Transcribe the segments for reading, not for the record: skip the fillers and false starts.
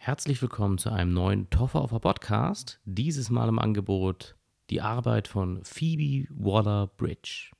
Herzlich willkommen zu einem neuen Toffer auf Podcast. Dieses Mal im Angebot die Arbeit von Phoebe Waller-Bridge.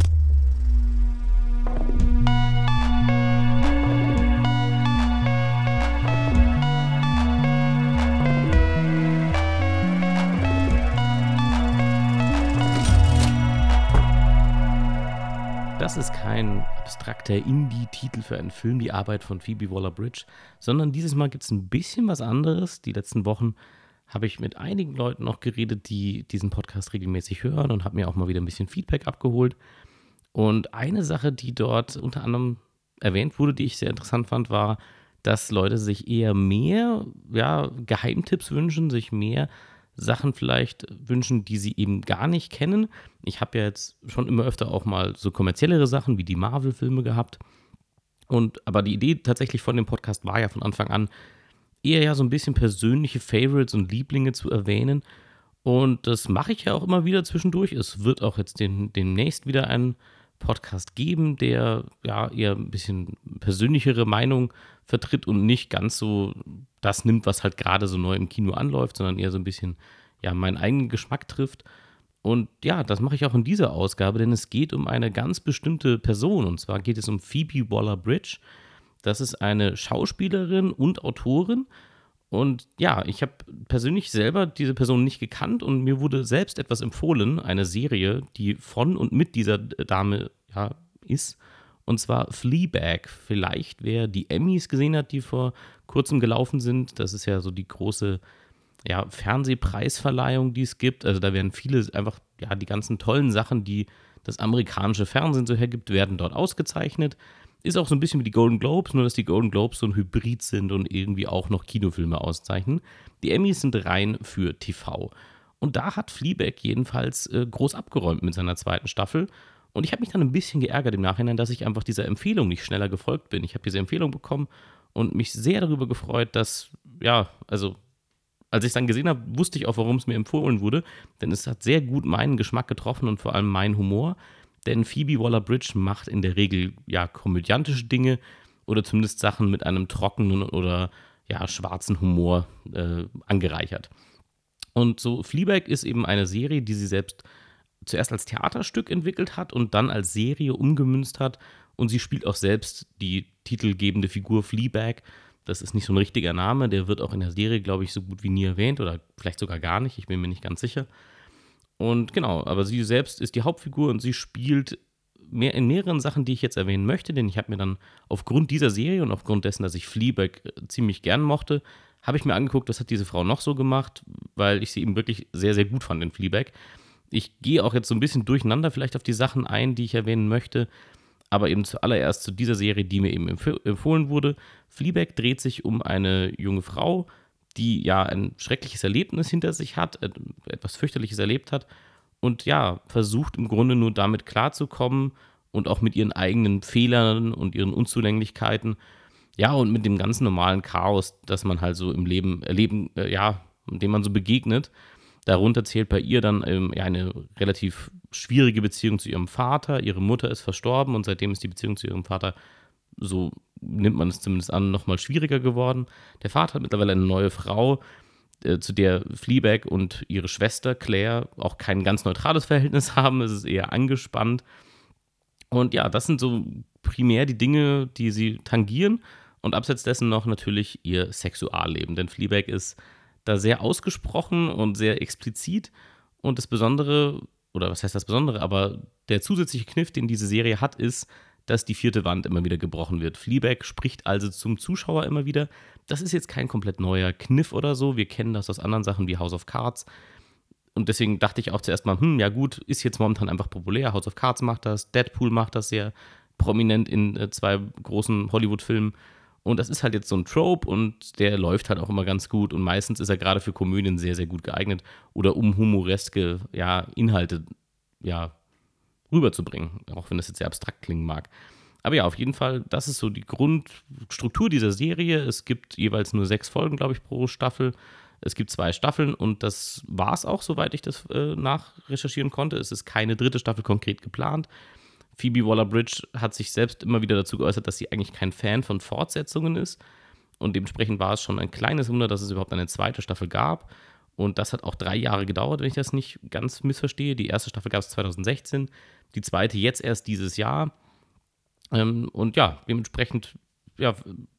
Das ist kein abstrakter Indie-Titel für einen Film, die Arbeit von Phoebe Waller-Bridge, sondern dieses Mal gibt es ein bisschen was anderes. Die letzten Wochen habe ich mit einigen Leuten noch geredet, die diesen Podcast regelmäßig hören und habe mir auch mal wieder ein bisschen Feedback abgeholt. Und eine Sache, die dort unter anderem erwähnt wurde, die ich sehr interessant fand, war, dass Leute sich eher mehr Geheimtipps wünschen, sich mehr Sachen vielleicht wünschen, die sie eben gar nicht kennen. Ich habe ja jetzt schon immer öfter auch mal so kommerziellere Sachen wie die Marvel-Filme gehabt. Aber die Idee tatsächlich von dem Podcast war ja von Anfang an, eher ja so ein bisschen persönliche Favorites und Lieblinge zu erwähnen. Und das mache ich ja auch immer wieder zwischendurch. Es wird auch jetzt demnächst wieder einen Podcast geben, der ja eher ein bisschen persönlichere Meinung vertritt und nicht ganz so das nimmt, was halt gerade so neu im Kino anläuft, sondern eher so ein bisschen ja meinen eigenen Geschmack trifft. Und ja, das mache ich auch in dieser Ausgabe, denn es geht um eine ganz bestimmte Person. Und zwar geht es um Phoebe Waller-Bridge. Das ist eine Schauspielerin und Autorin. Und ja, ich habe persönlich selber diese Person nicht gekannt und mir wurde selbst etwas empfohlen, eine Serie, die von und mit dieser Dame ist. Und zwar Fleabag. Vielleicht, wer die Emmys gesehen hat, die vor kurzem gelaufen sind. Das ist ja so die große Fernsehpreisverleihung, die es gibt. Also da werden viele einfach, die ganzen tollen Sachen, die das amerikanische Fernsehen so hergibt, werden dort ausgezeichnet. Ist auch so ein bisschen wie die Golden Globes, nur dass die Golden Globes so ein Hybrid sind und irgendwie auch noch Kinofilme auszeichnen. Die Emmys sind rein für TV. Und da hat Fleabag jedenfalls groß abgeräumt mit seiner zweiten Staffel. Und ich habe mich dann ein bisschen geärgert im Nachhinein, dass ich einfach dieser Empfehlung nicht schneller gefolgt bin. Ich habe diese Empfehlung bekommen und mich sehr darüber gefreut, dass, als ich es dann gesehen habe, wusste ich auch, warum es mir empfohlen wurde. Denn es hat sehr gut meinen Geschmack getroffen und vor allem meinen Humor. Denn Phoebe Waller-Bridge macht in der Regel komödiantische Dinge oder zumindest Sachen mit einem trockenen oder schwarzen Humor angereichert. Und so Fleabag ist eben eine Serie, die sie selbst zuerst als Theaterstück entwickelt hat und dann als Serie umgemünzt hat. Und sie spielt auch selbst die titelgebende Figur Fleabag. Das ist nicht so ein richtiger Name, der wird auch in der Serie, glaube ich, so gut wie nie erwähnt oder vielleicht sogar gar nicht, ich bin mir nicht ganz sicher. Und genau, aber sie selbst ist die Hauptfigur und sie spielt in mehreren Sachen, die ich jetzt erwähnen möchte, denn ich habe mir dann aufgrund dieser Serie und aufgrund dessen, dass ich Fleabag ziemlich gern mochte, habe ich mir angeguckt, was hat diese Frau noch so gemacht, weil ich sie eben wirklich sehr, sehr gut fand in Fleabag. Ich gehe auch jetzt so ein bisschen durcheinander vielleicht auf die Sachen ein, die ich erwähnen möchte, aber eben zuallererst zu dieser Serie, die mir eben empfohlen wurde. Fleabag dreht sich um eine junge Frau, die ein schreckliches Erlebnis hinter sich hat, etwas fürchterliches erlebt hat und versucht im Grunde nur damit klarzukommen und auch mit ihren eigenen Fehlern und ihren Unzulänglichkeiten, und mit dem ganz normalen Chaos, das man halt so im Leben erleben, dem man so begegnet. Darunter zählt bei ihr dann eine relativ schwierige Beziehung zu ihrem Vater. Ihre Mutter ist verstorben und seitdem ist die Beziehung zu ihrem Vater, so nimmt man es zumindest an, nochmal schwieriger geworden. Der Vater hat mittlerweile eine neue Frau, zu der Fleabag und ihre Schwester Claire auch kein ganz neutrales Verhältnis haben. Es ist eher angespannt. Und das sind so primär die Dinge, die sie tangieren. Und abseits dessen noch natürlich ihr Sexualleben. Denn Fleabag ist da sehr ausgesprochen und sehr explizit. Und das Besondere, oder was heißt das Besondere, aber der zusätzliche Kniff, den diese Serie hat, ist, dass die vierte Wand immer wieder gebrochen wird. Fleabag spricht also zum Zuschauer immer wieder. Das ist jetzt kein komplett neuer Kniff oder so. Wir kennen das aus anderen Sachen wie House of Cards. Und deswegen dachte ich auch zuerst mal, ist jetzt momentan einfach populär. House of Cards macht das, Deadpool macht das sehr prominent in 2 großen Hollywood-Filmen. Und das ist halt jetzt so ein Trope und der läuft halt auch immer ganz gut. Und meistens ist er gerade für Komödien sehr, sehr gut geeignet oder um humoreske Inhalte rüberzubringen, auch wenn das jetzt sehr abstrakt klingen mag. Aber auf jeden Fall, das ist so die Grundstruktur dieser Serie. Es gibt jeweils nur 6 Folgen, glaube ich, pro Staffel. Es gibt 2 Staffeln und das war es auch, soweit ich das nachrecherchieren konnte. Es ist keine 3. Staffel konkret geplant. Phoebe Waller-Bridge hat sich selbst immer wieder dazu geäußert, dass sie eigentlich kein Fan von Fortsetzungen ist. Und dementsprechend war es schon ein kleines Wunder, dass es überhaupt eine zweite Staffel gab. Und das hat auch 3 Jahre gedauert, wenn ich das nicht ganz missverstehe. Die erste Staffel gab es 2016, die zweite jetzt erst dieses Jahr. Und ja, dementsprechend ja,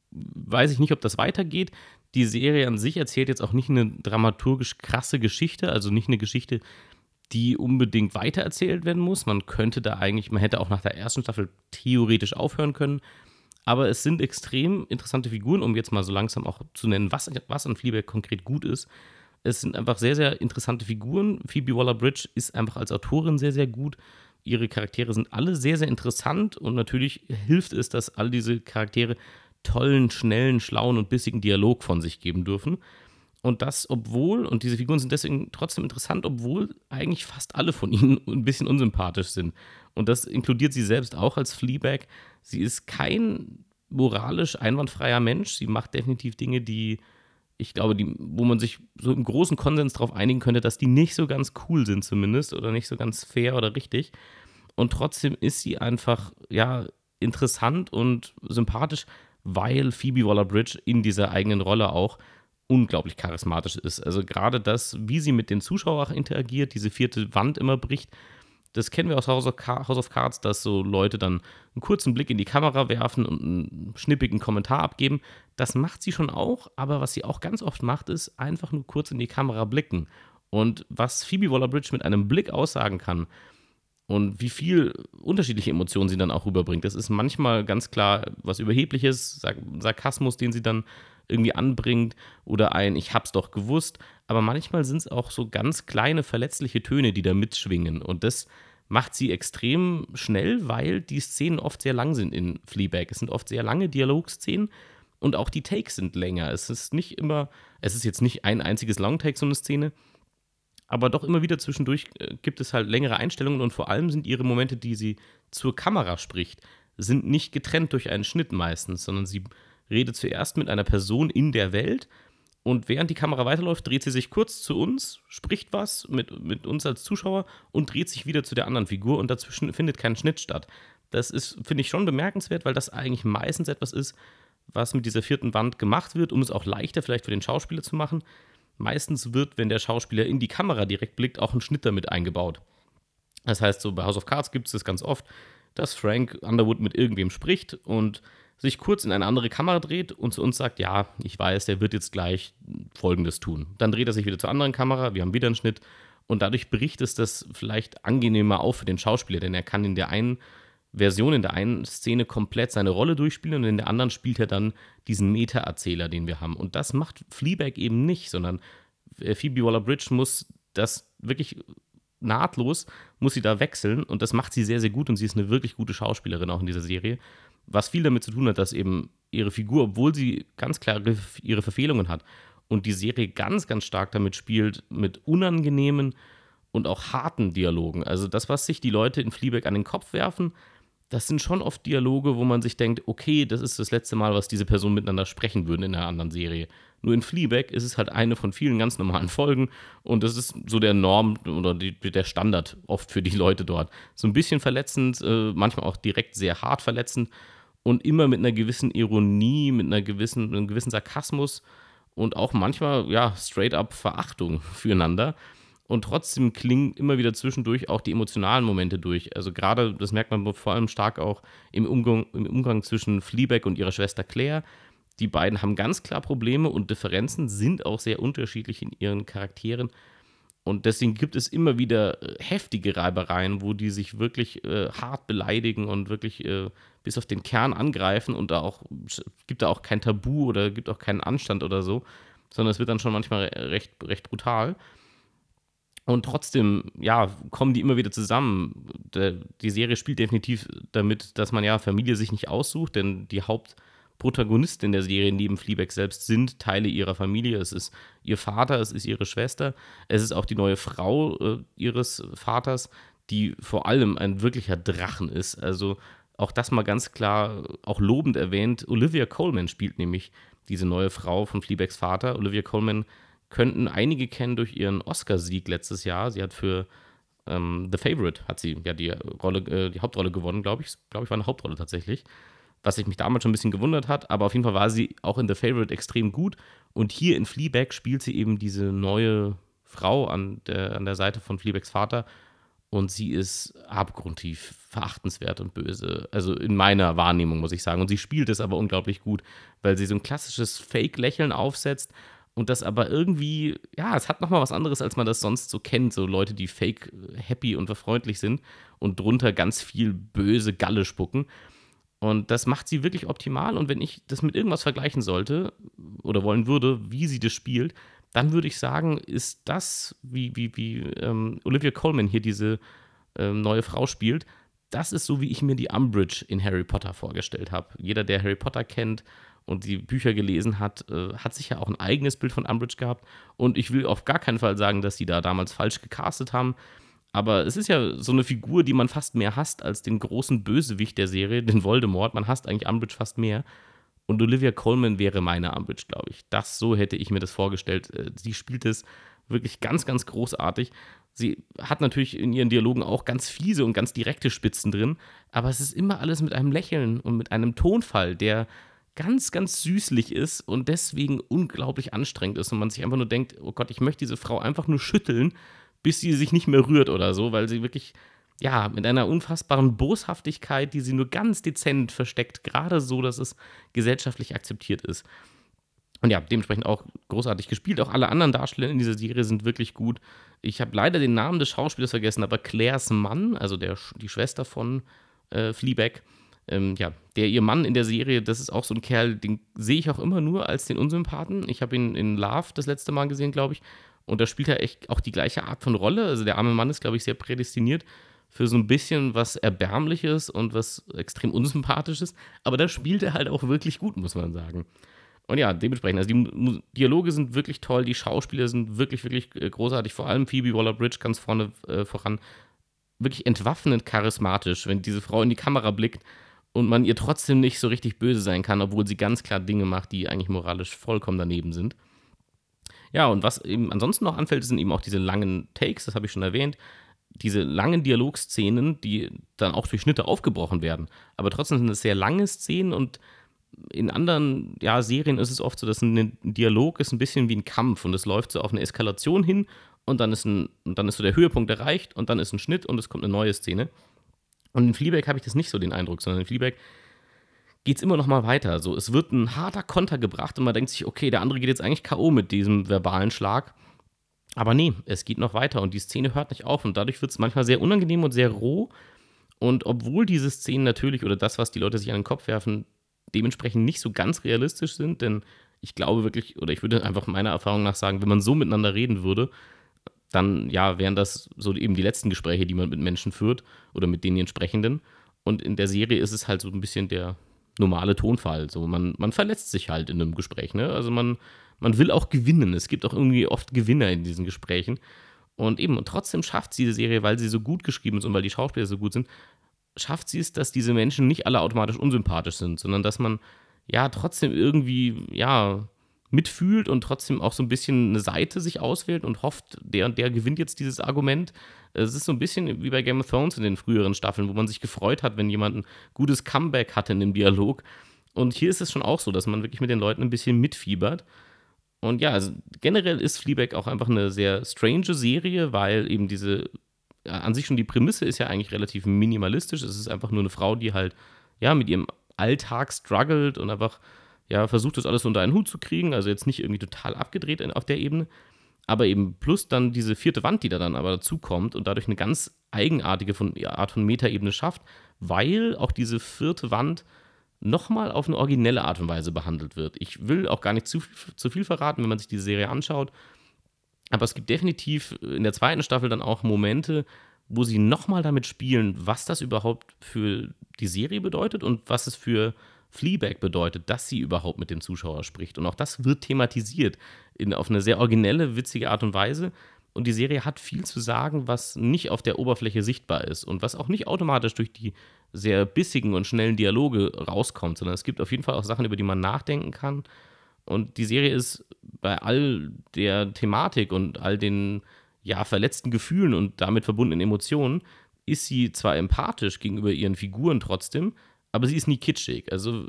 weiß ich nicht, ob das weitergeht. Die Serie an sich erzählt jetzt auch nicht eine dramaturgisch krasse Geschichte, also nicht eine Geschichte, die unbedingt weitererzählt werden muss. Man hätte auch nach der ersten Staffel theoretisch aufhören können. Aber es sind extrem interessante Figuren, um jetzt mal so langsam auch zu nennen, was an Fleabag konkret gut ist. Es sind einfach sehr, sehr interessante Figuren. Phoebe Waller-Bridge ist einfach als Autorin sehr, sehr gut. Ihre Charaktere sind alle sehr, sehr interessant und natürlich hilft es, dass all diese Charaktere tollen, schnellen, schlauen und bissigen Dialog von sich geben dürfen. Und und diese Figuren sind deswegen trotzdem interessant, obwohl eigentlich fast alle von ihnen ein bisschen unsympathisch sind. Und das inkludiert sie selbst auch als Fleabag. Sie ist kein moralisch einwandfreier Mensch. Sie macht definitiv Dinge, die, ich glaube, wo man sich so im großen Konsens darauf einigen könnte, dass die nicht so ganz cool sind zumindest oder nicht so ganz fair oder richtig. Und trotzdem ist sie einfach, ja, interessant und sympathisch, weil Phoebe Waller-Bridge in dieser eigenen Rolle auch unglaublich charismatisch ist. Also gerade das, wie sie mit den Zuschauern interagiert, diese vierte Wand immer bricht, das kennen wir aus House of Cards, dass so Leute dann einen kurzen Blick in die Kamera werfen und einen schnippigen Kommentar abgeben. Das macht sie schon auch, aber was sie auch ganz oft macht, ist einfach nur kurz in die Kamera blicken. Und was Phoebe Waller-Bridge mit einem Blick aussagen kann und wie viel unterschiedliche Emotionen sie dann auch rüberbringt, das ist manchmal ganz klar was Überhebliches, Sarkasmus, den sie dann irgendwie anbringt oder ein Ich hab's doch gewusst, aber manchmal sind es auch so ganz kleine verletzliche Töne, die da mitschwingen und das macht sie extrem schnell, weil die Szenen oft sehr lang sind in Fleabag. Es sind oft sehr lange Dialogszenen und auch die Takes sind länger. Es ist jetzt nicht ein einziges Longtake, so eine Szene, aber doch immer wieder zwischendurch gibt es halt längere Einstellungen und vor allem sind ihre Momente, die sie zur Kamera spricht, sind nicht getrennt durch einen Schnitt meistens, sondern sie redet zuerst mit einer Person in der Welt und während die Kamera weiterläuft, dreht sie sich kurz zu uns, spricht was mit uns als Zuschauer und dreht sich wieder zu der anderen Figur und dazwischen findet kein Schnitt statt. Das ist, finde ich, schon bemerkenswert, weil das eigentlich meistens etwas ist, was mit dieser vierten Wand gemacht wird, um es auch leichter vielleicht für den Schauspieler zu machen. Meistens wird, wenn der Schauspieler in die Kamera direkt blickt, auch ein Schnitt damit eingebaut. Das heißt, so bei House of Cards gibt es das ganz oft, dass Frank Underwood mit irgendwem spricht und sich kurz in eine andere Kamera dreht und zu uns sagt, ja, ich weiß, der wird jetzt gleich Folgendes tun. Dann dreht er sich wieder zur anderen Kamera, wir haben wieder einen Schnitt und dadurch bricht es das vielleicht angenehmer auf für den Schauspieler, denn er kann in der einen Version, in der einen Szene komplett seine Rolle durchspielen und in der anderen spielt er dann diesen Meta-Erzähler, den wir haben. Und das macht Fleabag eben nicht, sondern Phoebe Waller-Bridge muss das wirklich nahtlos, muss sie da wechseln und das macht sie sehr, sehr gut und sie ist eine wirklich gute Schauspielerin auch in dieser Serie, was viel damit zu tun hat, dass eben ihre Figur, obwohl sie ganz klar ihre Verfehlungen hat und die Serie ganz, ganz stark damit spielt, mit unangenehmen und auch harten Dialogen. Also das, was sich die Leute in Fleabag an den Kopf werfen, das sind schon oft Dialoge, wo man sich denkt, okay, das ist das letzte Mal, was diese Personen miteinander sprechen würden in einer anderen Serie. Nur in Fleabag ist es halt eine von vielen ganz normalen Folgen und das ist so der Norm oder der Standard oft für die Leute dort. So ein bisschen verletzend, manchmal auch direkt sehr hart verletzend und immer mit einer gewissen Ironie, mit einem gewissen Sarkasmus und auch manchmal, ja, straight up Verachtung füreinander. Und trotzdem klingen immer wieder zwischendurch auch die emotionalen Momente durch. Also gerade, das merkt man vor allem stark auch im Umgang zwischen Fleabag und ihrer Schwester Claire. Die beiden haben ganz klar Probleme und Differenzen, sind auch sehr unterschiedlich in ihren Charakteren. Und deswegen gibt es immer wieder heftige Reibereien, wo die sich wirklich hart beleidigen und wirklich bis auf den Kern angreifen. Und gibt da auch kein Tabu oder gibt auch keinen Anstand oder so, sondern es wird dann schon manchmal recht brutal. Und trotzdem, ja, kommen die immer wieder zusammen. Die Serie spielt definitiv damit, dass man ja Familie sich nicht aussucht, denn die Hauptprotagonisten der Serie neben Fleabag selbst sind Teile ihrer Familie. Es ist ihr Vater, es ist ihre Schwester, es ist auch die neue Frau ihres Vaters, die vor allem ein wirklicher Drachen ist. Also auch das mal ganz klar auch lobend erwähnt. Olivia Colman spielt nämlich diese neue Frau von Fleabags Vater. Olivia Colman könnten einige kennen durch ihren Oscarsieg letztes Jahr. Sie hat für The Favourite hat sie ja die Hauptrolle gewonnen, glaube ich. Glaube ich, war eine Hauptrolle tatsächlich. was sich mich damals schon ein bisschen gewundert hat, aber auf jeden Fall war sie auch in The Favourite extrem gut. Und hier in Fleabag spielt sie eben diese neue Frau an der Seite von Fleabags Vater und sie ist abgrundtief verachtenswert und böse. Also in meiner Wahrnehmung, muss ich sagen. Und sie spielt es aber unglaublich gut, weil sie so ein klassisches Fake-Lächeln aufsetzt und das aber irgendwie, ja, es hat nochmal was anderes, als man das sonst so kennt. So Leute, die fake happy und freundlich sind und drunter ganz viel böse Galle spucken. Und das macht sie wirklich optimal. Und wenn ich das mit irgendwas vergleichen sollte oder wollen würde, wie sie das spielt, dann würde ich sagen, ist das, wie Olivia Colman hier diese neue Frau spielt, das ist so, wie ich mir die Umbridge in Harry Potter vorgestellt habe. Jeder, der Harry Potter kennt und die Bücher gelesen hat, hat sicher auch ein eigenes Bild von Umbridge gehabt. Und ich will auf gar keinen Fall sagen, dass sie da damals falsch gecastet haben. Aber es ist ja so eine Figur, die man fast mehr hasst als den großen Bösewicht der Serie, den Voldemort. Man hasst eigentlich Umbridge fast mehr. Und Olivia Colman wäre meine Umbridge, glaube ich. So hätte ich mir das vorgestellt. Sie spielt es wirklich ganz, ganz großartig. Sie hat natürlich in ihren Dialogen auch ganz fiese und ganz direkte Spitzen drin, aber es ist immer alles mit einem Lächeln und mit einem Tonfall, der ganz, ganz süßlich ist und deswegen unglaublich anstrengend ist und man sich einfach nur denkt, oh Gott, ich möchte diese Frau einfach nur schütteln, bis sie sich nicht mehr rührt oder so, weil sie wirklich, ja, mit einer unfassbaren Boshaftigkeit, die sie nur ganz dezent versteckt, gerade so, dass es gesellschaftlich akzeptiert ist. Und ja, dementsprechend auch großartig gespielt. Auch alle anderen Darsteller in dieser Serie sind wirklich gut. Ich habe leider den Namen des Schauspielers vergessen, aber Claires Mann, also die Schwester von Fleabag, ja, ihr Mann in der Serie, das ist auch so ein Kerl, den sehe ich auch immer nur als den Unsympathen. Ich habe ihn in Love das letzte Mal gesehen, glaube ich. Und da spielt er echt auch die gleiche Art von Rolle. Also der arme Mann ist, glaube ich, sehr prädestiniert für so ein bisschen was Erbärmliches und was extrem Unsympathisches. Aber da spielt er halt auch wirklich gut, muss man sagen. Und ja, dementsprechend, also die Dialoge sind wirklich toll, die Schauspieler sind wirklich, wirklich großartig. Vor allem Phoebe Waller-Bridge ganz vorne voran. Wirklich entwaffnend charismatisch, wenn diese Frau in die Kamera blickt und man ihr trotzdem nicht so richtig böse sein kann, obwohl sie ganz klar Dinge macht, die eigentlich moralisch vollkommen daneben sind. Ja, und was eben ansonsten noch anfällt, sind eben auch diese langen Takes, das habe ich schon erwähnt. Diese langen Dialogszenen, die dann auch durch Schnitte aufgebrochen werden. Aber trotzdem sind es sehr lange Szenen und in anderen Serien ist es oft so, dass ein Dialog ist ein bisschen wie ein Kampf und es läuft so auf eine Eskalation hin und dann ist so der Höhepunkt erreicht und dann ist ein Schnitt und es kommt eine neue Szene. Und in Fleabag habe ich das nicht so den Eindruck, sondern in Fleabag geht es immer noch mal weiter. So, es wird ein harter Konter gebracht und man denkt sich, okay, der andere geht jetzt eigentlich K.O. mit diesem verbalen Schlag. Aber nee, es geht noch weiter und die Szene hört nicht auf und dadurch wird es manchmal sehr unangenehm und sehr roh. Und obwohl diese Szenen natürlich oder das, was die Leute sich an den Kopf werfen, dementsprechend nicht so ganz realistisch sind, denn ich glaube wirklich, oder ich würde einfach meiner Erfahrung nach sagen, wenn man so miteinander reden würde, dann wären das so eben die letzten Gespräche, die man mit Menschen führt oder mit den entsprechenden. Und in der Serie ist es halt so ein bisschen der normale Tonfall. So, man verletzt sich halt in einem Gespräch, ne? Also man will auch gewinnen. Es gibt auch irgendwie oft Gewinner in diesen Gesprächen. Und trotzdem schafft sie die Serie, weil sie so gut geschrieben ist und weil die Schauspieler so gut sind, schafft sie es, dass diese Menschen nicht alle automatisch unsympathisch sind, sondern dass man trotzdem irgendwie mitfühlt und trotzdem auch so ein bisschen eine Seite sich auswählt und hofft, der und der gewinnt jetzt dieses Argument. Es ist so ein bisschen wie bei Game of Thrones in den früheren Staffeln, wo man sich gefreut hat, wenn jemand ein gutes Comeback hatte in dem Dialog. Und hier ist es schon auch so, dass man wirklich mit den Leuten ein bisschen mitfiebert. Und ja, also generell ist Fleabag auch einfach eine sehr strange Serie, weil eben an sich schon die Prämisse ist ja eigentlich relativ minimalistisch. Es ist einfach nur eine Frau, die halt mit ihrem Alltag struggelt und einfach versucht, das alles unter einen Hut zu kriegen. Also jetzt nicht irgendwie total abgedreht auf der Ebene. Aber eben plus dann diese vierte Wand, die da dann aber dazu kommt und dadurch eine ganz eigenartige Art von Metaebene schafft, weil auch diese vierte Wand nochmal auf eine originelle Art und Weise behandelt wird. Ich will auch gar nicht zu viel verraten, wenn man sich die Serie anschaut. Aber es gibt definitiv in der zweiten Staffel dann auch Momente, wo sie nochmal damit spielen, was das überhaupt für die Serie bedeutet und was es für Fleabag bedeutet, dass sie überhaupt mit dem Zuschauer spricht. Und auch das wird thematisiert auf eine sehr originelle, witzige Art und Weise. Und die Serie hat viel zu sagen, was nicht auf der Oberfläche sichtbar ist und was auch nicht automatisch durch die sehr bissigen und schnellen Dialoge rauskommt, sondern es gibt auf jeden Fall auch Sachen, über die man nachdenken kann. Und die Serie ist bei all der Thematik und all den verletzten Gefühlen und damit verbundenen Emotionen, ist sie zwar empathisch gegenüber ihren Figuren trotzdem, aber sie ist nie kitschig. Also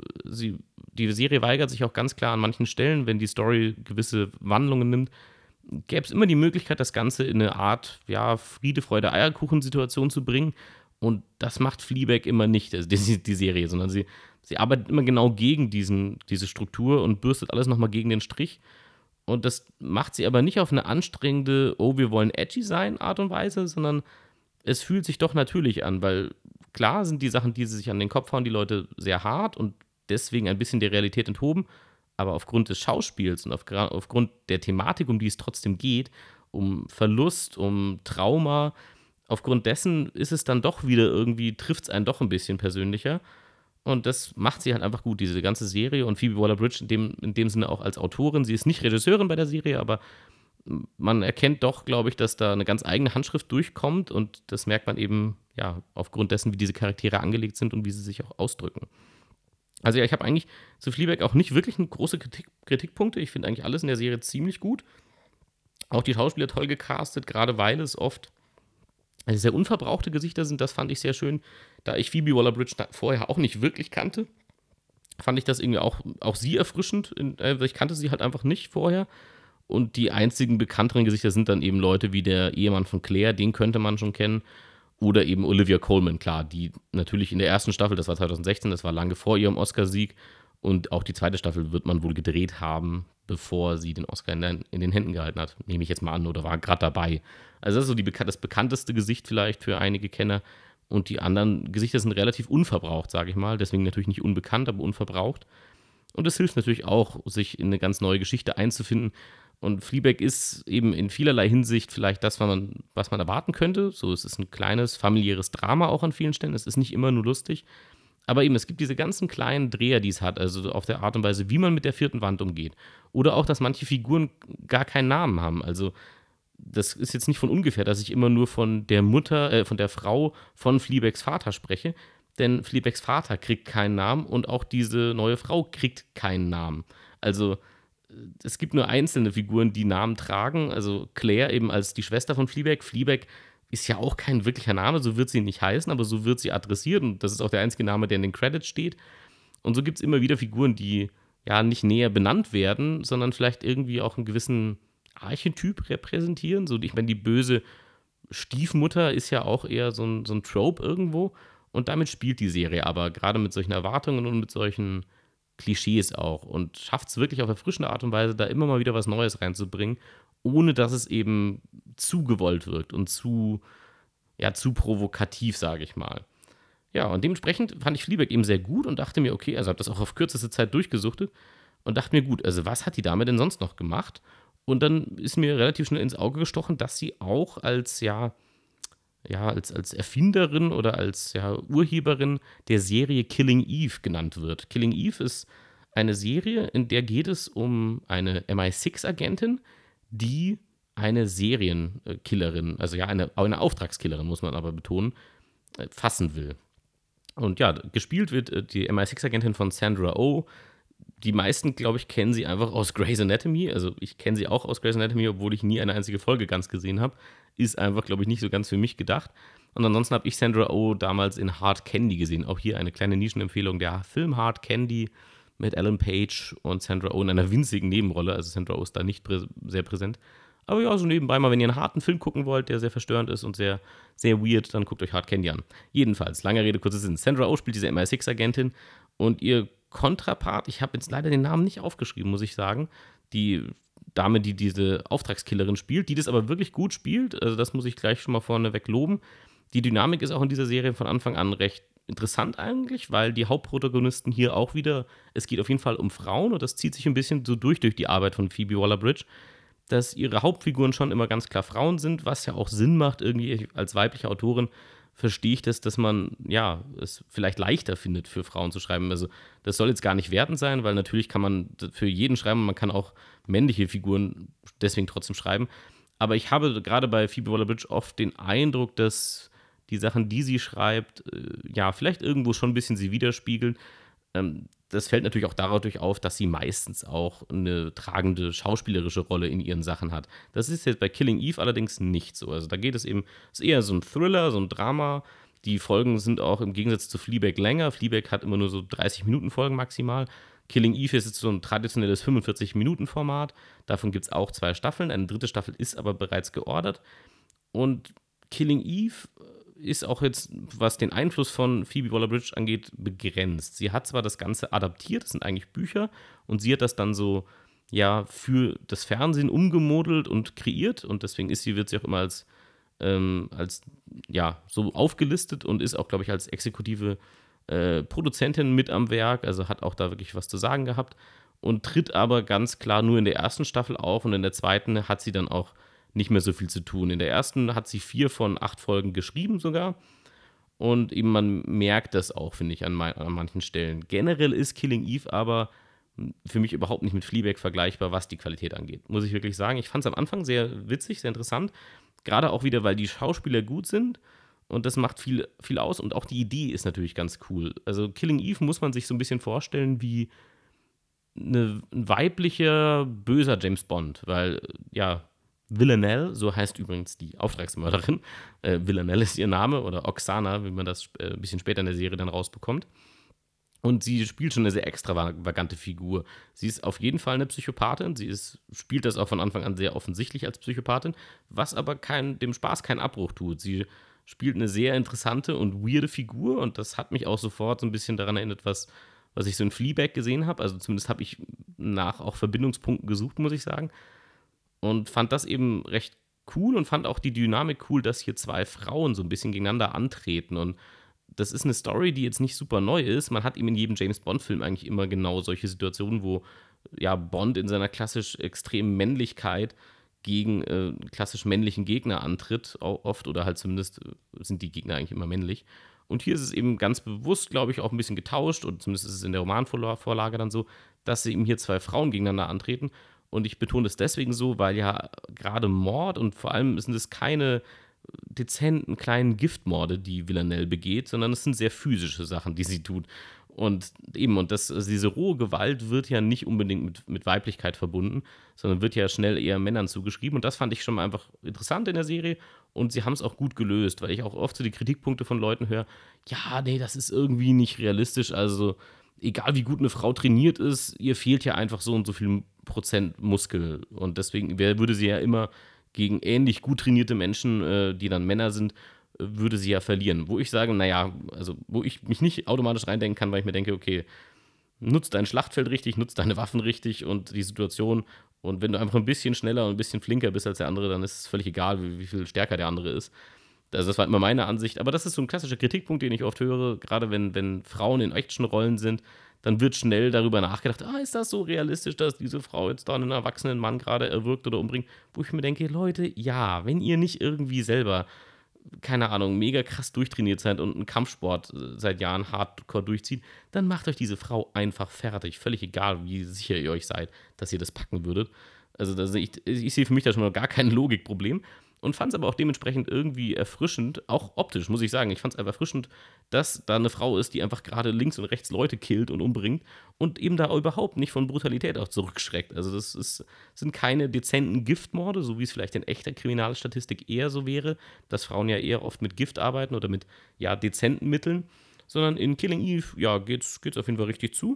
die Serie weigert sich auch ganz klar an manchen Stellen, wenn die Story gewisse Wandlungen nimmt, gäbe es immer die Möglichkeit, das Ganze in eine Art, ja, Friede, Freude, Eierkuchen-Situation zu bringen. Und das macht Fleabag immer nicht, also die Serie, sondern sie arbeitet immer genau gegen diese Struktur und bürstet alles nochmal gegen den Strich. Und das macht sie aber nicht auf eine anstrengende, oh, wir wollen edgy sein Art und Weise, sondern es fühlt sich doch natürlich an, weil klar sind die Sachen, die sie sich an den Kopf hauen, die Leute sehr hart und deswegen ein bisschen der Realität enthoben, aber aufgrund des Schauspiels und aufgrund der Thematik, um die es trotzdem geht, um Verlust, um Trauma, aufgrund dessen ist es dann doch wieder irgendwie, trifft es einen doch ein bisschen persönlicher. Und das macht sie halt einfach gut, diese ganze Serie. Und Phoebe Waller-Bridge in dem Sinne auch als Autorin. Sie ist nicht Regisseurin bei der Serie, aber man erkennt doch, glaube ich, dass da eine ganz eigene Handschrift durchkommt. Und das merkt man eben, ja, aufgrund dessen, wie diese Charaktere angelegt sind und wie sie sich auch ausdrücken. Also ja, ich habe eigentlich zu Fleabag auch nicht wirklich große Kritikpunkte. Ich finde eigentlich alles in der Serie ziemlich gut. Auch die Schauspieler toll gecastet, gerade weil es oft sehr unverbrauchte Gesichter sind. Das fand ich sehr schön. Da ich Phoebe Waller-Bridge vorher auch nicht wirklich kannte, fand ich das irgendwie auch sie erfrischend. Ich kannte sie halt einfach nicht vorher. Und die einzigen bekannteren Gesichter sind dann eben Leute wie der Ehemann von Claire, den könnte man schon kennen. Oder eben Olivia Colman, klar, die natürlich in der ersten Staffel, das war 2016, das war lange vor ihrem Oscar-Sieg. Und auch die zweite Staffel wird man wohl gedreht haben, bevor sie den Oscar in den Händen gehalten hat. Nehme ich jetzt mal an, oder war gerade dabei. Also das ist so das bekannteste Gesicht vielleicht für einige Kenner. Und die anderen Gesichter sind relativ unverbraucht, sage ich mal. Deswegen natürlich nicht unbekannt, aber unverbraucht. Und es hilft natürlich auch, sich in eine ganz neue Geschichte einzufinden. Und Fleabag ist eben in vielerlei Hinsicht vielleicht das, was man erwarten könnte. So, es ist ein kleines familiäres Drama auch an vielen Stellen. Es ist nicht immer nur lustig. Aber eben, es gibt diese ganzen kleinen Dreher, die es hat, also auf der Art und Weise, wie man mit der vierten Wand umgeht. Oder auch, dass manche Figuren gar keinen Namen haben. Also, das ist jetzt nicht von ungefähr, dass ich immer nur von der von der Frau von Fleabags Vater spreche. Denn Fleabags Vater kriegt keinen Namen und auch diese neue Frau kriegt keinen Namen. Also, es gibt nur einzelne Figuren, die Namen tragen. Also Claire eben als die Schwester von Fleabag. Fleabag ist ja auch kein wirklicher Name, so wird sie nicht heißen, aber so wird sie adressiert und das ist auch der einzige Name, der in den Credits steht. Und so gibt es immer wieder Figuren, die ja nicht näher benannt werden, sondern vielleicht irgendwie auch einen gewissen Archetyp repräsentieren. So, ich meine, die böse Stiefmutter ist ja auch eher so ein Trope irgendwo. Und damit spielt die Serie aber gerade mit solchen Erwartungen und mit solchen Klischees auch und schafft es wirklich auf erfrischende Art und Weise, da immer mal wieder was Neues reinzubringen, ohne dass es eben zu gewollt wirkt und zu provokativ, sage ich mal. Ja, und dementsprechend fand ich Fleabag eben sehr gut und dachte mir, okay, also habe das auch auf kürzeste Zeit durchgesuchtet und dachte mir, gut, also was hat die Dame denn sonst noch gemacht? Und dann ist mir relativ schnell ins Auge gestochen, dass sie auch als Erfinderin oder als Urheberin der Serie Killing Eve genannt wird. Killing Eve ist eine Serie, in der geht es um eine MI6-Agentin, die eine Serienkillerin, also eine Auftragskillerin, muss man aber betonen, fassen will. Und ja, gespielt wird die MI6-Agentin von Sandra Oh. Die meisten, glaube ich, kennen sie einfach aus Grey's Anatomy. Also ich kenne sie auch aus Grey's Anatomy, obwohl ich nie eine einzige Folge ganz gesehen habe. Ist einfach, glaube ich, nicht so ganz für mich gedacht. Und ansonsten habe ich Sandra Oh damals in Hard Candy gesehen. Auch hier eine kleine Nischenempfehlung. Der Film Hard Candy mit Ellen Page und Sandra Oh in einer winzigen Nebenrolle. Also Sandra Oh ist da nicht sehr präsent. Aber ja, so nebenbei mal, wenn ihr einen harten Film gucken wollt, der sehr verstörend ist und sehr, sehr weird, dann guckt euch Hard Candy an. Jedenfalls, lange Rede, kurzer Sinn. Sandra Oh spielt diese MI6-Agentin und ihr Kontrapart, ich habe jetzt leider den Namen nicht aufgeschrieben, muss ich sagen, die Dame, die diese Auftragskillerin spielt, die das aber wirklich gut spielt, also das muss ich gleich schon mal vorneweg loben. Die Dynamik ist auch in dieser Serie von Anfang an recht interessant eigentlich, weil die Hauptprotagonisten hier auch wieder, es geht auf jeden Fall um Frauen und das zieht sich ein bisschen so durch die Arbeit von Phoebe Waller-Bridge, dass ihre Hauptfiguren schon immer ganz klar Frauen sind, was ja auch Sinn macht, irgendwie als weibliche Autorin verstehe ich das, dass man es vielleicht leichter findet, für Frauen zu schreiben. Also das soll jetzt gar nicht wertend sein, weil natürlich kann man für jeden schreiben, man kann auch männliche Figuren deswegen trotzdem schreiben. Aber ich habe gerade bei Phoebe Waller-Bridge oft den Eindruck, dass die Sachen, die sie schreibt, vielleicht irgendwo schon ein bisschen sie widerspiegeln. Das fällt natürlich auch dadurch auf, dass sie meistens auch eine tragende schauspielerische Rolle in ihren Sachen hat. Das ist jetzt bei Killing Eve allerdings nicht so. Also da geht es eben, ist eher so ein Thriller, so ein Drama, Die Folgen sind auch im Gegensatz zu Fleabag länger. Fleabag hat immer nur so 30 Minuten Folgen maximal. Killing Eve ist jetzt so ein traditionelles 45-Minuten-Format. Davon gibt es auch 2 Staffeln. Eine dritte Staffel ist aber bereits geordert. Und Killing Eve ist auch jetzt, was den Einfluss von Phoebe Waller-Bridge angeht, begrenzt. Sie hat zwar das Ganze adaptiert, das sind eigentlich Bücher, und sie hat das dann so, ja, für das Fernsehen umgemodelt und kreiert, und deswegen wird sie auch immer als ja, so aufgelistet und ist auch, glaube ich, als exekutive Produzentin mit am Werk, also hat auch da wirklich was zu sagen gehabt und tritt aber ganz klar nur in der ersten Staffel auf und in der zweiten hat sie dann auch nicht mehr so viel zu tun. In der ersten hat sie 4 von 8 Folgen geschrieben sogar und eben man merkt das auch, finde ich, an manchen Stellen. Generell ist Killing Eve aber für mich überhaupt nicht mit Fleabag vergleichbar, was die Qualität angeht. Muss ich wirklich sagen. Ich fand es am Anfang sehr witzig, sehr interessant. Gerade auch wieder, weil die Schauspieler gut sind und das macht viel, viel aus. Und auch die Idee ist natürlich ganz cool. Also Killing Eve muss man sich so ein bisschen vorstellen wie ein weiblicher, böser James Bond. Weil, ja, Villanelle, so heißt übrigens die Auftragsmörderin. Villanelle ist ihr Name oder Oksana, wie man das ein bisschen später in der Serie dann rausbekommt. Und sie spielt schon eine sehr extravagante Figur. Sie ist auf jeden Fall eine Psychopathin. Spielt das auch von Anfang an sehr offensichtlich als Psychopathin, was aber dem Spaß keinen Abbruch tut. Sie spielt eine sehr interessante und weirde Figur und das hat mich auch sofort so ein bisschen daran erinnert, was ich so in Fleabag gesehen habe. Also zumindest habe ich nach auch Verbindungspunkten gesucht, muss ich sagen. Und fand das eben recht cool und fand auch die Dynamik cool, dass hier 2 Frauen so ein bisschen gegeneinander antreten. Und das ist eine Story, die jetzt nicht super neu ist. Man hat eben in jedem James-Bond-Film eigentlich immer genau solche Situationen, wo ja, Bond in seiner klassisch extremen Männlichkeit gegen klassisch männlichen Gegner antritt, oft oder halt zumindest sind die Gegner eigentlich immer männlich. Und hier ist es eben ganz bewusst, glaube ich, auch ein bisschen getauscht und zumindest ist es in der Romanvorlage dann so, dass sie eben hier 2 Frauen gegeneinander antreten. Und ich betone das deswegen so, weil ja gerade Mord und vor allem sind es keine dezenten kleinen Giftmorde, die Villanelle begeht, sondern es sind sehr physische Sachen, die sie tut. Und eben, also diese rohe Gewalt wird ja nicht unbedingt mit Weiblichkeit verbunden, sondern wird ja schnell eher Männern zugeschrieben. Und das fand ich schon mal einfach interessant in der Serie. Und sie haben es auch gut gelöst, weil ich auch oft so die Kritikpunkte von Leuten höre, ja, nee, das ist irgendwie nicht realistisch. Also, egal wie gut eine Frau trainiert ist, ihr fehlt ja einfach so und so viel Prozent Muskel. Und deswegen würde sie ja immer gegen ähnlich gut trainierte Menschen, die dann Männer sind, würde sie ja verlieren. Wo ich sage, naja, also wo ich mich nicht automatisch reindenken kann, weil ich mir denke, okay, nutzt dein Schlachtfeld richtig, nutzt deine Waffen richtig und die Situation. Und wenn du einfach ein bisschen schneller und ein bisschen flinker bist als der andere, dann ist es völlig egal, wie viel stärker der andere ist. Also das war immer meine Ansicht. Aber das ist so ein klassischer Kritikpunkt, den ich oft höre, gerade wenn Frauen in Actionrollen sind, dann wird schnell darüber nachgedacht, ist das so realistisch, dass diese Frau jetzt da einen erwachsenen Mann gerade erwürgt oder umbringt? Wo ich mir denke, Leute, ja, wenn ihr nicht irgendwie selber, keine Ahnung, mega krass durchtrainiert seid und einen Kampfsport seit Jahren hardcore durchzieht, dann macht euch diese Frau einfach fertig. Völlig egal, wie sicher ihr euch seid, dass ihr das packen würdet. Also ich sehe für mich da schon mal gar kein Logikproblem und fand es aber auch dementsprechend irgendwie erfrischend, auch optisch, muss ich sagen. Ich fand es einfach erfrischend, dass da eine Frau ist, die einfach gerade links und rechts Leute killt und umbringt und eben da überhaupt nicht von Brutalität auch zurückschreckt. Also sind keine dezenten Giftmorde, so wie es vielleicht in echter Kriminalstatistik eher so wäre, dass Frauen ja eher oft mit Gift arbeiten oder mit, ja, dezenten Mitteln, sondern in Killing Eve, ja, geht's auf jeden Fall richtig zu.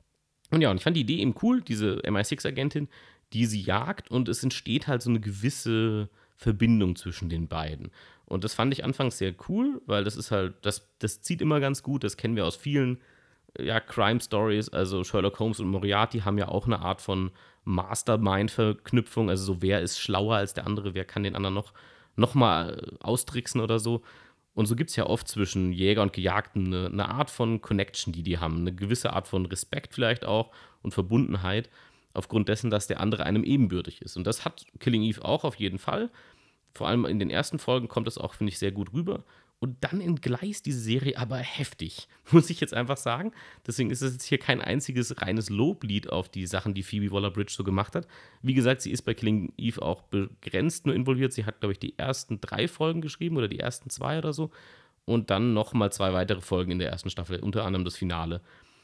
Und ja, und ich fand die Idee eben cool, diese MI6-Agentin, die sie jagt und es entsteht halt so eine gewisse Verbindung zwischen den beiden. Und das fand ich anfangs sehr cool, weil das ist halt, das zieht immer ganz gut, das kennen wir aus vielen ja, Crime-Stories, also Sherlock Holmes und Moriarty haben ja auch eine Art von Mastermind-Verknüpfung, also so, wer ist schlauer als der andere, wer kann den anderen noch mal austricksen oder so. Und so gibt es ja oft zwischen Jäger und Gejagten eine Art von Connection, die haben, eine gewisse Art von Respekt vielleicht auch und Verbundenheit, aufgrund dessen, dass der andere einem ebenbürtig ist. Und das hat Killing Eve auch auf jeden Fall. Vor allem in den ersten Folgen kommt das auch, finde ich, sehr gut rüber. Und dann entgleist diese Serie aber heftig, muss ich jetzt einfach sagen. Deswegen ist es jetzt hier kein einziges reines Loblied auf die Sachen, die Phoebe Waller-Bridge so gemacht hat. Wie gesagt, sie ist bei Killing Eve auch begrenzt nur involviert. Sie hat, glaube ich, die ersten 3 Folgen geschrieben oder die ersten 2 oder so. Und dann nochmal 2 weitere Folgen in der ersten Staffel, unter anderem das Finale.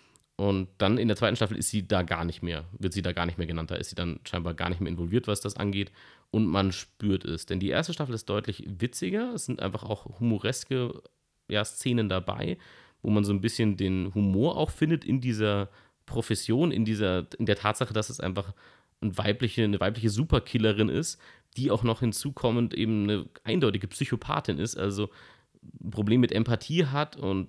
Und dann in der zweiten Staffel wird sie da gar nicht mehr genannt. Da ist sie dann scheinbar gar nicht mehr involviert, was das angeht. Und man spürt es. Denn die erste Staffel ist deutlich witziger. Es sind einfach auch humoreske ja, Szenen dabei, wo man so ein bisschen den Humor auch findet in dieser Profession, in der Tatsache, dass es einfach eine weibliche Superkillerin ist, die auch noch hinzukommend eben eine eindeutige Psychopathin ist, also ein Problem mit Empathie hat und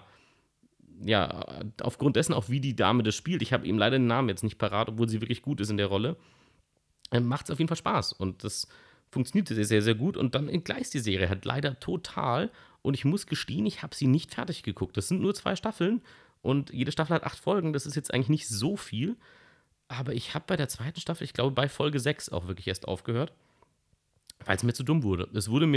ja, aufgrund dessen auch, wie die Dame das spielt, ich habe eben leider den Namen jetzt nicht parat, obwohl sie wirklich gut ist in der Rolle, macht es auf jeden Fall Spaß. Und das funktioniert sehr, sehr, sehr gut. Und dann entgleist die Serie halt leider total. Und ich muss gestehen, ich habe sie nicht fertig geguckt. Das sind nur 2 Staffeln und jede Staffel hat 8 Folgen. Das ist jetzt eigentlich nicht so viel. Aber ich habe bei der zweiten Staffel, ich glaube bei Folge 6 auch wirklich erst aufgehört, weil es mir zu dumm wurde.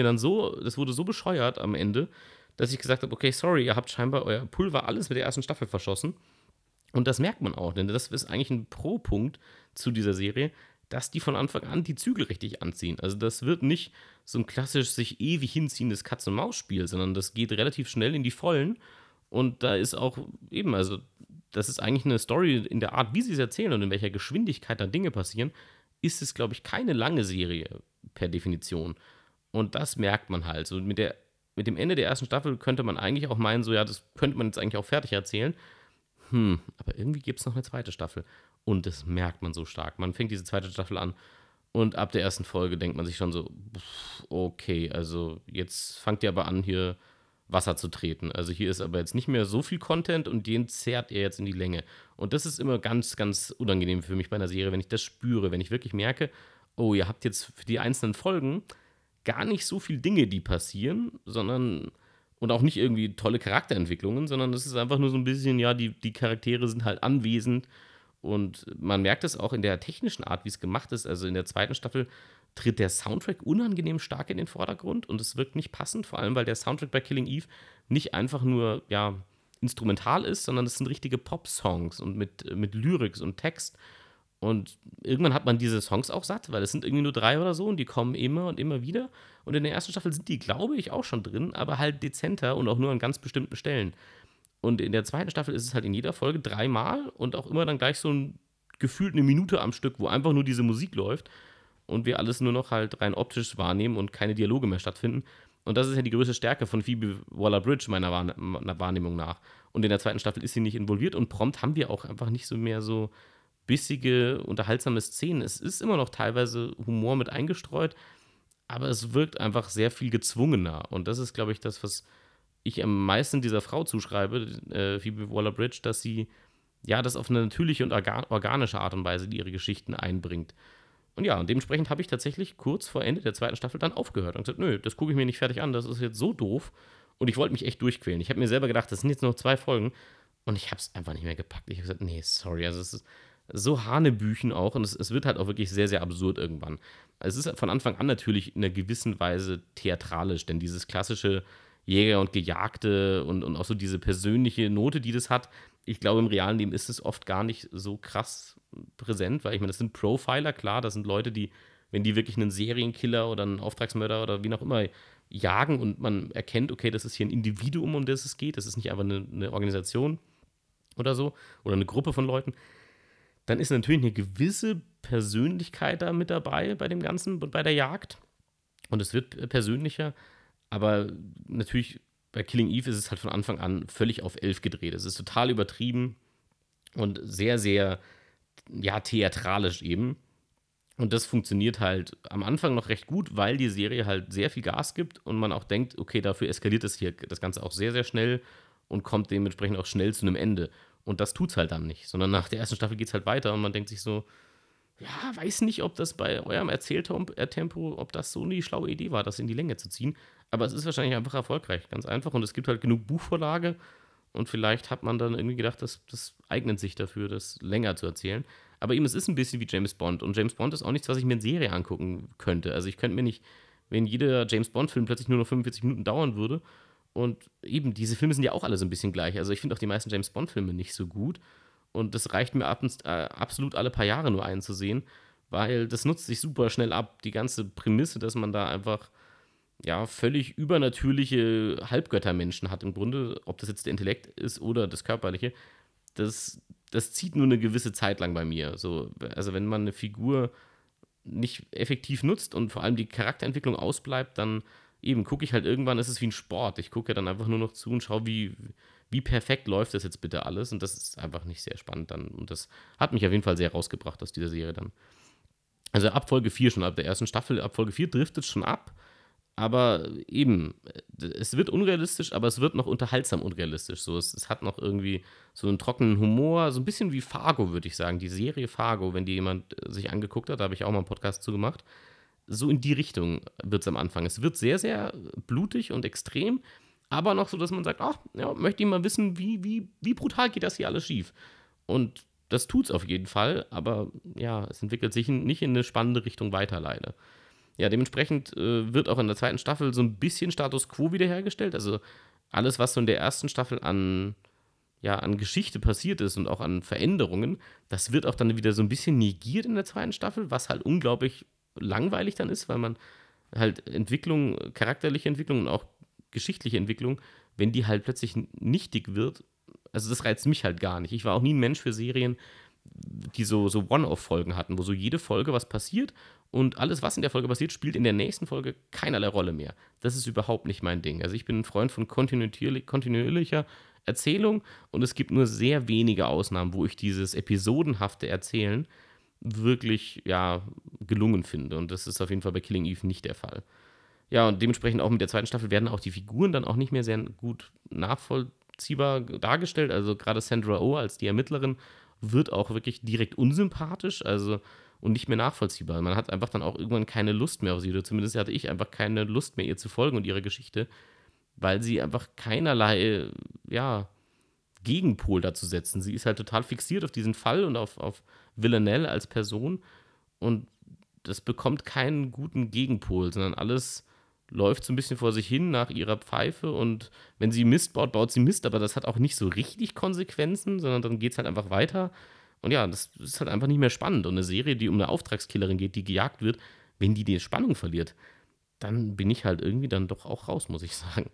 Das wurde so bescheuert am Ende, dass ich gesagt habe, okay, sorry, ihr habt scheinbar euer Pulver alles mit der ersten Staffel verschossen. Und das merkt man auch, denn das ist eigentlich ein Pro-Punkt zu dieser Serie, dass die von Anfang an die Zügel richtig anziehen. Also das wird nicht so ein klassisch sich ewig hinziehendes Katz-und-Maus-Spiel, sondern das geht relativ schnell in die Vollen. Und da ist auch eben, also das ist eigentlich eine Story in der Art, wie sie es erzählen und in welcher Geschwindigkeit dann Dinge passieren, ist es, glaube ich, keine lange Serie per Definition. Und das merkt man halt. So mit dem Ende der ersten Staffel könnte man eigentlich auch meinen, so ja, das könnte man jetzt eigentlich auch fertig erzählen. Aber irgendwie gibt es noch eine zweite Staffel. Und das merkt man so stark. Man fängt diese zweite Staffel an und ab der ersten Folge denkt man sich schon so, okay, also jetzt fangt ihr aber an, hier Wasser zu treten. Also hier ist aber jetzt nicht mehr so viel Content und den zerrt ihr jetzt in die Länge. Und das ist immer ganz, ganz unangenehm für mich bei einer Serie, wenn ich das spüre, wenn ich wirklich merke, oh, ihr habt jetzt für die einzelnen Folgen gar nicht so viel Dinge, die passieren, sondern und auch nicht irgendwie tolle Charakterentwicklungen, sondern es ist einfach nur so ein bisschen, ja, die Charaktere sind halt anwesend und man merkt es auch in der technischen Art, wie es gemacht ist. Also in der zweiten Staffel tritt der Soundtrack unangenehm stark in den Vordergrund und es wirkt nicht passend, vor allem weil der Soundtrack bei Killing Eve nicht einfach nur, ja, instrumental ist, sondern es sind richtige Pop-Songs und mit Lyrics und Text. Und irgendwann hat man diese Songs auch satt, weil es sind irgendwie nur 3 oder so und die kommen immer und immer wieder. Und in der ersten Staffel sind die, glaube ich, auch schon drin, aber halt dezenter und auch nur an ganz bestimmten Stellen. Und in der zweiten Staffel ist es halt in jeder Folge 3 Mal und auch immer dann gleich so gefühlt eine Minute am Stück, wo einfach nur diese Musik läuft und wir alles nur noch halt rein optisch wahrnehmen und keine Dialoge mehr stattfinden. Und das ist ja die größte Stärke von Phoebe Waller-Bridge meiner Wahrnehmung nach. Und in der zweiten Staffel ist sie nicht involviert und prompt haben wir auch einfach nicht so mehr so bissige, unterhaltsame Szenen. Es ist immer noch teilweise Humor mit eingestreut, aber es wirkt einfach sehr viel gezwungener. Und das ist, glaube ich, das, was ich am meisten dieser Frau zuschreibe, Phoebe Waller-Bridge, dass sie ja das auf eine natürliche und organische Art und Weise in ihre Geschichten einbringt. Und ja, und dementsprechend habe ich tatsächlich kurz vor Ende der zweiten Staffel dann aufgehört und gesagt, nö, das gucke ich mir nicht fertig an, das ist jetzt so doof. Und ich wollte mich echt durchquälen. Ich habe mir selber gedacht, das sind jetzt noch 2 Folgen und ich habe es einfach nicht mehr gepackt. Ich habe gesagt, nee, sorry, also es ist so Hanebüchen auch und es wird halt auch wirklich sehr, sehr absurd irgendwann. Es ist von Anfang an natürlich in einer gewissen Weise theatralisch, denn dieses klassische Jäger und Gejagte und auch so diese persönliche Note, die das hat, ich glaube, im realen Leben ist es oft gar nicht so krass präsent, weil ich meine, das sind Profiler, klar, das sind Leute, die, wenn die wirklich einen Serienkiller oder einen Auftragsmörder oder wie auch immer jagen und man erkennt, okay, das ist hier ein Individuum, um das es geht, das ist nicht einfach eine Organisation oder so oder eine Gruppe von Leuten, dann ist natürlich eine gewisse Persönlichkeit da mit dabei bei dem Ganzen, bei der Jagd. Und es wird persönlicher, aber natürlich bei Killing Eve ist es halt von Anfang an völlig auf 11 gedreht. Es ist total übertrieben und sehr, sehr, ja, theatralisch eben. Und das funktioniert halt am Anfang noch recht gut, weil die Serie halt sehr viel Gas gibt und man auch denkt, okay, dafür eskaliert es hier das Ganze auch sehr, sehr schnell und kommt dementsprechend auch schnell zu einem Ende. Und das tut's halt dann nicht, sondern nach der ersten Staffel geht's halt weiter und man denkt sich so, ja, weiß nicht, ob das bei eurem Erzähltempo, ob das so eine schlaue Idee war, das in die Länge zu ziehen. Aber es ist wahrscheinlich einfach erfolgreich, ganz einfach. Und es gibt halt genug Buchvorlage und vielleicht hat man dann irgendwie gedacht, das eignet sich dafür, das länger zu erzählen. Aber eben, es ist ein bisschen wie James Bond. Und James Bond ist auch nichts, was ich mir in Serie angucken könnte. Also ich könnte mir nicht, wenn jeder James Bond-Film plötzlich nur noch 45 Minuten dauern würde. Und eben, diese Filme sind ja auch alle so ein bisschen gleich. Also ich finde auch die meisten James Bond-Filme nicht so gut. Und das reicht mir absolut alle paar Jahre nur einzusehen, weil das nutzt sich super schnell ab. Die ganze Prämisse, dass man da einfach ja völlig übernatürliche Halbgöttermenschen hat im Grunde, ob das jetzt der Intellekt ist oder das Körperliche, das zieht nur eine gewisse Zeit lang bei mir. So, also wenn man eine Figur nicht effektiv nutzt und vor allem die Charakterentwicklung ausbleibt, dann eben gucke ich halt irgendwann, ist es wie ein Sport. Ich gucke ja dann einfach nur noch zu und schaue, wie perfekt läuft das jetzt bitte alles. Und das ist einfach nicht sehr spannend dann. Und das hat mich auf jeden Fall sehr rausgebracht aus dieser Serie dann. Also ab Folge 4 schon, ab der ersten Staffel, ab Folge 4 driftet es schon ab. Aber eben, es wird unrealistisch, aber es wird noch unterhaltsam unrealistisch. So, es hat noch irgendwie so einen trockenen Humor, so ein bisschen wie Fargo, würde ich sagen. Die Serie Fargo, wenn die jemand sich angeguckt hat, da habe ich auch mal einen Podcast zu gemacht. So in die Richtung wird es am Anfang. Es wird sehr, sehr blutig und extrem, aber noch so, dass man sagt, ach, ja, möchte ich mal wissen, wie brutal geht das hier alles schief. Und das tut's auf jeden Fall, aber ja, es entwickelt sich nicht in eine spannende Richtung weiter, leider. Ja, dementsprechend wird auch in der zweiten Staffel so ein bisschen Status Quo wiederhergestellt. Also alles, was so in der ersten Staffel an Geschichte passiert ist und auch an Veränderungen, das wird auch dann wieder so ein bisschen negiert in der zweiten Staffel, was halt unglaublich langweilig dann ist, weil man halt Entwicklung, charakterliche Entwicklung und auch geschichtliche Entwicklung, wenn die halt plötzlich nichtig wird, also das reizt mich halt gar nicht. Ich war auch nie ein Mensch für Serien, die so One-Off-Folgen hatten, wo so jede Folge was passiert und alles, was in der Folge passiert, spielt in der nächsten Folge keinerlei Rolle mehr. Das ist überhaupt nicht mein Ding. Also ich bin ein Freund von kontinuierlicher Erzählung und es gibt nur sehr wenige Ausnahmen, wo ich dieses episodenhafte Erzählen wirklich, ja, gelungen finde. Und das ist auf jeden Fall bei Killing Eve nicht der Fall. Ja, und dementsprechend auch mit der zweiten Staffel werden auch die Figuren dann auch nicht mehr sehr gut nachvollziehbar dargestellt. Also gerade Sandra Oh als die Ermittlerin wird auch wirklich direkt unsympathisch, also und nicht mehr nachvollziehbar. Man hat einfach dann auch irgendwann keine Lust mehr auf sie, oder zumindest hatte ich einfach keine Lust mehr, ihr zu folgen und ihrer Geschichte, weil sie einfach keinerlei, ja, Gegenpol dazu setzen. Sie ist halt total fixiert auf diesen Fall und auf Villanelle als Person und das bekommt keinen guten Gegenpol, sondern alles läuft so ein bisschen vor sich hin nach ihrer Pfeife und wenn sie Mist baut, baut sie Mist, aber das hat auch nicht so richtig Konsequenzen, sondern dann geht es halt einfach weiter. Und ja, das ist halt einfach nicht mehr spannend. Und eine Serie, die um eine Auftragskillerin geht, die gejagt wird, wenn die Spannung verliert, dann bin ich halt irgendwie dann doch auch raus, muss ich sagen.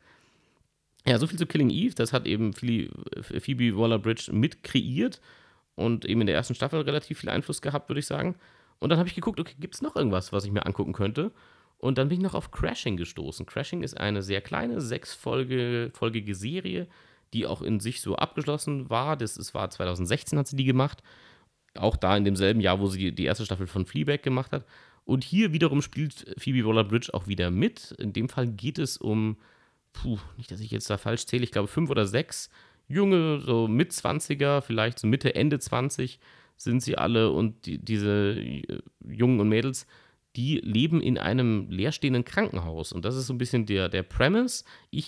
Ja, so viel zu Killing Eve. Das hat eben Phoebe Waller-Bridge mit kreiert und eben in der ersten Staffel relativ viel Einfluss gehabt, würde ich sagen. Und dann habe ich geguckt, okay, gibt es noch irgendwas, was ich mir angucken könnte? Und dann bin ich noch auf Crashing gestoßen. Crashing ist eine sehr kleine, sechsfolgige Serie, die auch in sich so abgeschlossen war. War 2016 hat sie die gemacht. Auch da in demselben Jahr, wo sie die erste Staffel von Fleabag gemacht hat. Und hier wiederum spielt Phoebe Waller-Bridge auch wieder mit. In dem Fall geht es um, nicht, dass ich jetzt da falsch zähle, ich glaube 5 oder 6 junge, so Mitzwanziger, vielleicht so Mitte, Ende 20 sind sie alle und diese Jungen und Mädels, die leben in einem leerstehenden Krankenhaus. Und das ist so ein bisschen der Premise.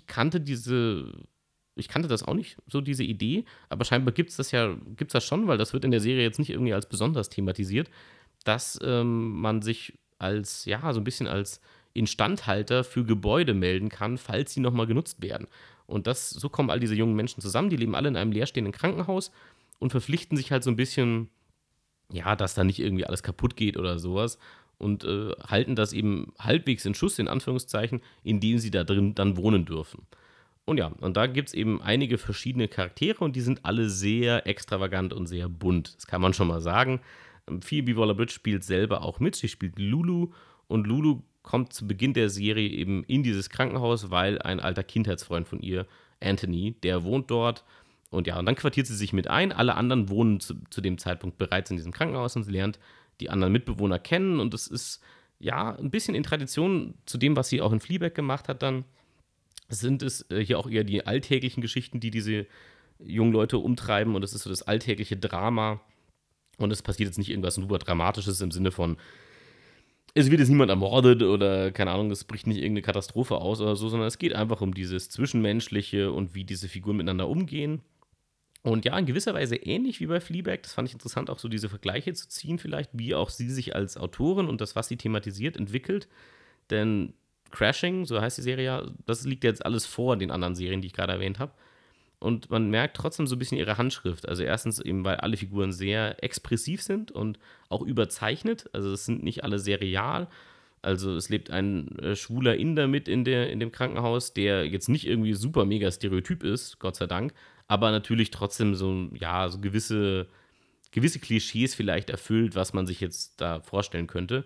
Ich kannte das auch nicht, so diese Idee, aber scheinbar gibt's das schon, weil das wird in der Serie jetzt nicht irgendwie als besonders thematisiert, dass man sich als, ja, so ein bisschen als Instandhalter für Gebäude melden kann, falls sie nochmal genutzt werden. Und so kommen all diese jungen Menschen zusammen, die leben alle in einem leerstehenden Krankenhaus und verpflichten sich halt so ein bisschen, ja, dass da nicht irgendwie alles kaputt geht oder sowas und halten das eben halbwegs in Schuss, in Anführungszeichen, indem sie da drin dann wohnen dürfen. Und ja, und da gibt es eben einige verschiedene Charaktere und die sind alle sehr extravagant und sehr bunt. Das kann man schon mal sagen. Phoebe Waller-Bridge spielt selber auch mit. Sie spielt Lulu und Lulu kommt zu Beginn der Serie eben in dieses Krankenhaus, weil ein alter Kindheitsfreund von ihr, Anthony, der wohnt dort. Und ja, und dann quartiert sie sich mit ein. Alle anderen wohnen zu dem Zeitpunkt bereits in diesem Krankenhaus und sie lernt die anderen Mitbewohner kennen. Und das ist ja ein bisschen in Tradition zu dem, was sie auch in Fleabag gemacht hat dann. Sind es hier auch eher die alltäglichen Geschichten, die diese jungen Leute umtreiben und es ist so das alltägliche Drama und es passiert jetzt nicht irgendwas super Dramatisches im Sinne von, es wird jetzt niemand ermordet oder keine Ahnung, es bricht nicht irgendeine Katastrophe aus oder so, sondern es geht einfach um dieses Zwischenmenschliche und wie diese Figuren miteinander umgehen. Und ja, in gewisser Weise ähnlich wie bei Fleabag, das fand ich interessant, auch so diese Vergleiche zu ziehen vielleicht, wie auch sie sich als Autorin und das, was sie thematisiert, entwickelt. Denn Crashing, so heißt die Serie ja, das liegt jetzt alles vor den anderen Serien, die ich gerade erwähnt habe. Und man merkt trotzdem so ein bisschen ihre Handschrift. Also erstens eben, weil alle Figuren sehr expressiv sind und auch überzeichnet. Also es sind nicht alle sehr real. Also es lebt ein schwuler Inder mit in dem Krankenhaus, der jetzt nicht irgendwie super mega Stereotyp ist, Gott sei Dank, aber natürlich trotzdem so, ja, so gewisse Klischees vielleicht erfüllt, was man sich jetzt da vorstellen könnte.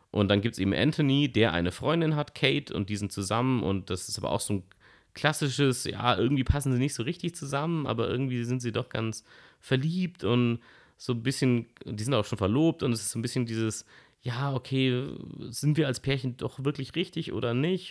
Und dann gibt es eben Anthony, der eine Freundin hat, Kate, und die sind zusammen. Und das ist aber auch so ein klassisches, ja, irgendwie passen sie nicht so richtig zusammen, aber irgendwie sind sie doch ganz verliebt und so ein bisschen, die sind auch schon verlobt und es ist so ein bisschen dieses, ja, okay, sind wir als Pärchen doch wirklich richtig oder nicht?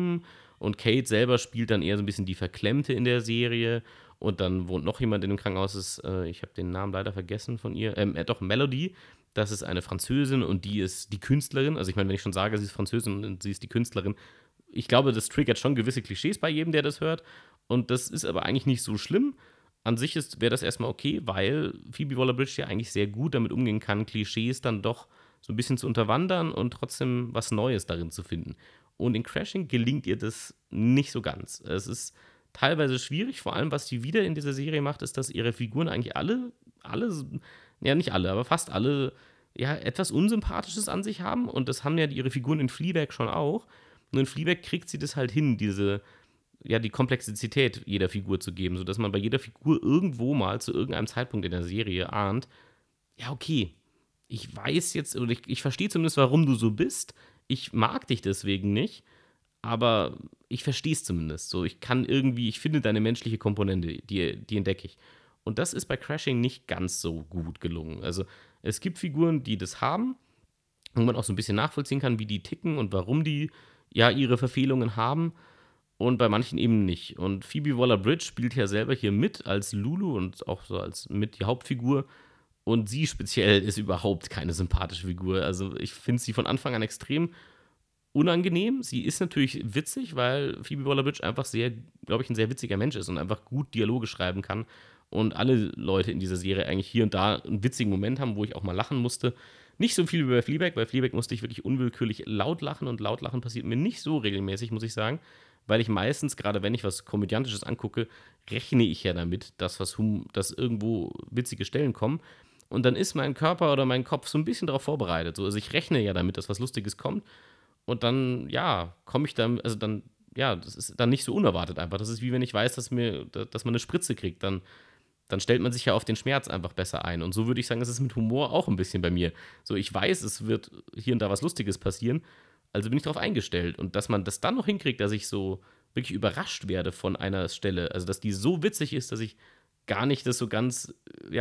Und Kate selber spielt dann eher so ein bisschen die Verklemmte in der Serie. Und dann wohnt noch jemand in dem Krankenhaus, ich habe den Namen leider vergessen von ihr, doch, Melody. Das ist eine Französin und die ist die Künstlerin. Also ich meine, wenn ich schon sage, sie ist Französin und sie ist die Künstlerin, ich glaube, das triggert schon gewisse Klischees bei jedem, der das hört. Und das ist aber eigentlich nicht so schlimm. An sich wäre das erstmal okay, weil Phoebe Waller-Bridge ja eigentlich sehr gut damit umgehen kann, Klischees dann doch so ein bisschen zu unterwandern und trotzdem was Neues darin zu finden. Und in Crashing gelingt ihr das nicht so ganz. Es ist teilweise schwierig, vor allem was sie wieder in dieser Serie macht, ist, dass ihre Figuren eigentlich alle, ja nicht alle, aber fast alle, ja, etwas Unsympathisches an sich haben. Und das haben ja ihre Figuren in Fleabag schon auch. Nur in Fleabag kriegt sie das halt hin, die Komplexität jeder Figur zu geben, sodass man bei jeder Figur irgendwo mal zu irgendeinem Zeitpunkt in der Serie ahnt, ja, okay, ich weiß jetzt, oder ich verstehe zumindest, warum du so bist. Ich mag dich deswegen nicht, aber ich verstehe es zumindest. So, ich finde deine menschliche Komponente, die entdecke ich. Und das ist bei Crashing nicht ganz so gut gelungen. Also, es gibt Figuren, die das haben, wo man auch so ein bisschen nachvollziehen kann, wie die ticken und warum die ja ihre Verfehlungen haben und bei manchen eben nicht. Und Phoebe Waller-Bridge spielt ja selber hier mit als Lulu und auch so als mit die Hauptfigur. Und sie speziell ist überhaupt keine sympathische Figur. Also ich finde sie von Anfang an extrem unangenehm. Sie ist natürlich witzig, weil Phoebe Waller-Bridge einfach sehr, glaube ich, ein sehr witziger Mensch ist und einfach gut Dialoge schreiben kann. Und alle Leute in dieser Serie eigentlich hier und da einen witzigen Moment haben, wo ich auch mal lachen musste. Nicht so viel wie bei Fleabag. Bei Fleabag musste ich wirklich unwillkürlich laut lachen und laut lachen passiert mir nicht so regelmäßig, muss ich sagen. Weil ich meistens, gerade wenn ich was Komödiantisches angucke, rechne ich ja damit, dass irgendwo witzige Stellen kommen. Und dann ist mein Körper oder mein Kopf so ein bisschen darauf vorbereitet. So, also ich rechne ja damit, dass was Lustiges kommt. Und dann, ja, komme ich dann, also dann, ja, das ist dann nicht so unerwartet einfach. Das ist wie wenn ich weiß, dass man eine Spritze kriegt. Dann stellt man sich ja auf den Schmerz einfach besser ein. Und so würde ich sagen, es ist mit Humor auch ein bisschen bei mir. So, ich weiß, es wird hier und da was Lustiges passieren. Also bin ich darauf eingestellt. Und dass man das dann noch hinkriegt, dass ich so wirklich überrascht werde von einer Stelle, also dass die so witzig ist, dass ich gar nicht das so ganz,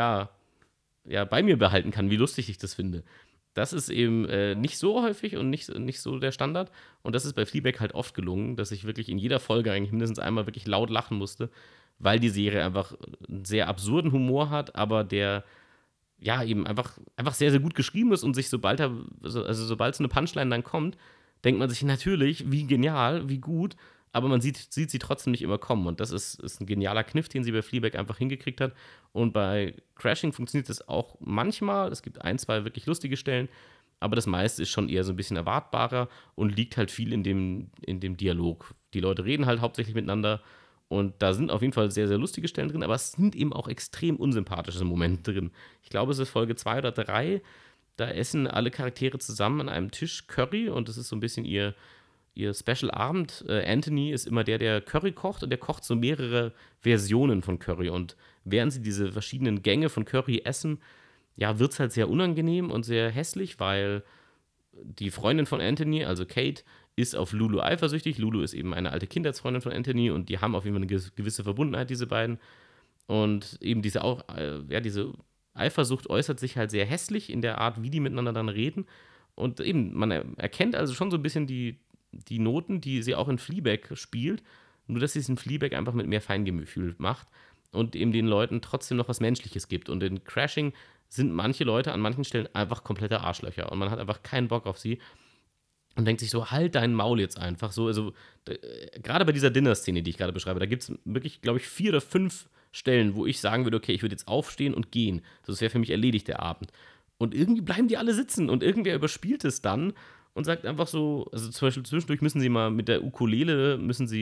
ja, bei mir behalten kann, wie lustig ich das finde. Das ist eben nicht so häufig und nicht so der Standard. Und das ist bei Fleabag halt oft gelungen, dass ich wirklich in jeder Folge eigentlich mindestens einmal wirklich laut lachen musste, weil die Serie einfach einen sehr absurden Humor hat, aber der ja eben einfach sehr, sehr gut geschrieben ist und sich sobald so eine Punchline dann kommt, denkt man sich natürlich, wie genial, wie gut, aber man sieht sie trotzdem nicht immer kommen. Und das ist ein genialer Kniff, den sie bei Fleabag einfach hingekriegt hat. Und bei Crashing funktioniert das auch manchmal. Es gibt ein, zwei wirklich lustige Stellen, aber das meiste ist schon eher so ein bisschen erwartbarer und liegt halt viel in dem Dialog. Die Leute reden halt hauptsächlich miteinander und da sind auf jeden Fall sehr, sehr lustige Stellen drin, aber es sind eben auch extrem unsympathische Momente drin. Ich glaube, es ist Folge 2 oder 3. Da essen alle Charaktere zusammen an einem Tisch Curry und das ist so ein bisschen ihr Special-Abend. Anthony ist immer der Curry kocht und der kocht so mehrere Versionen von Curry. Und während sie diese verschiedenen Gänge von Curry essen, ja, wird es halt sehr unangenehm und sehr hässlich, weil die Freundin von Anthony, also Kate, ist auf Lulu eifersüchtig. Lulu ist eben eine alte Kindheitsfreundin von Anthony und die haben auf jeden Fall eine gewisse Verbundenheit, diese beiden. Und eben diese Eifersucht äußert sich halt sehr hässlich in der Art, wie die miteinander dann reden. Und eben, man erkennt also schon so ein bisschen die Noten, die sie auch in Fleabag spielt, nur dass sie es in Fleabag einfach mit mehr Feingefühl macht und eben den Leuten trotzdem noch was Menschliches gibt. Und in Crashing sind manche Leute an manchen Stellen einfach komplette Arschlöcher und man hat einfach keinen Bock auf sie und denkt sich so, halt dein Maul jetzt einfach so. Also, gerade bei dieser Dinner-Szene, die ich gerade beschreibe, da gibt es wirklich, glaube ich, 4 oder 5 Stellen, wo ich sagen würde, okay, ich würde jetzt aufstehen und gehen. Das wäre für mich erledigt, der Abend. Und irgendwie bleiben die alle sitzen und irgendwer überspielt es dann und sagt einfach so, also zum Beispiel zwischendurch müssen sie mal mit der Ukulele,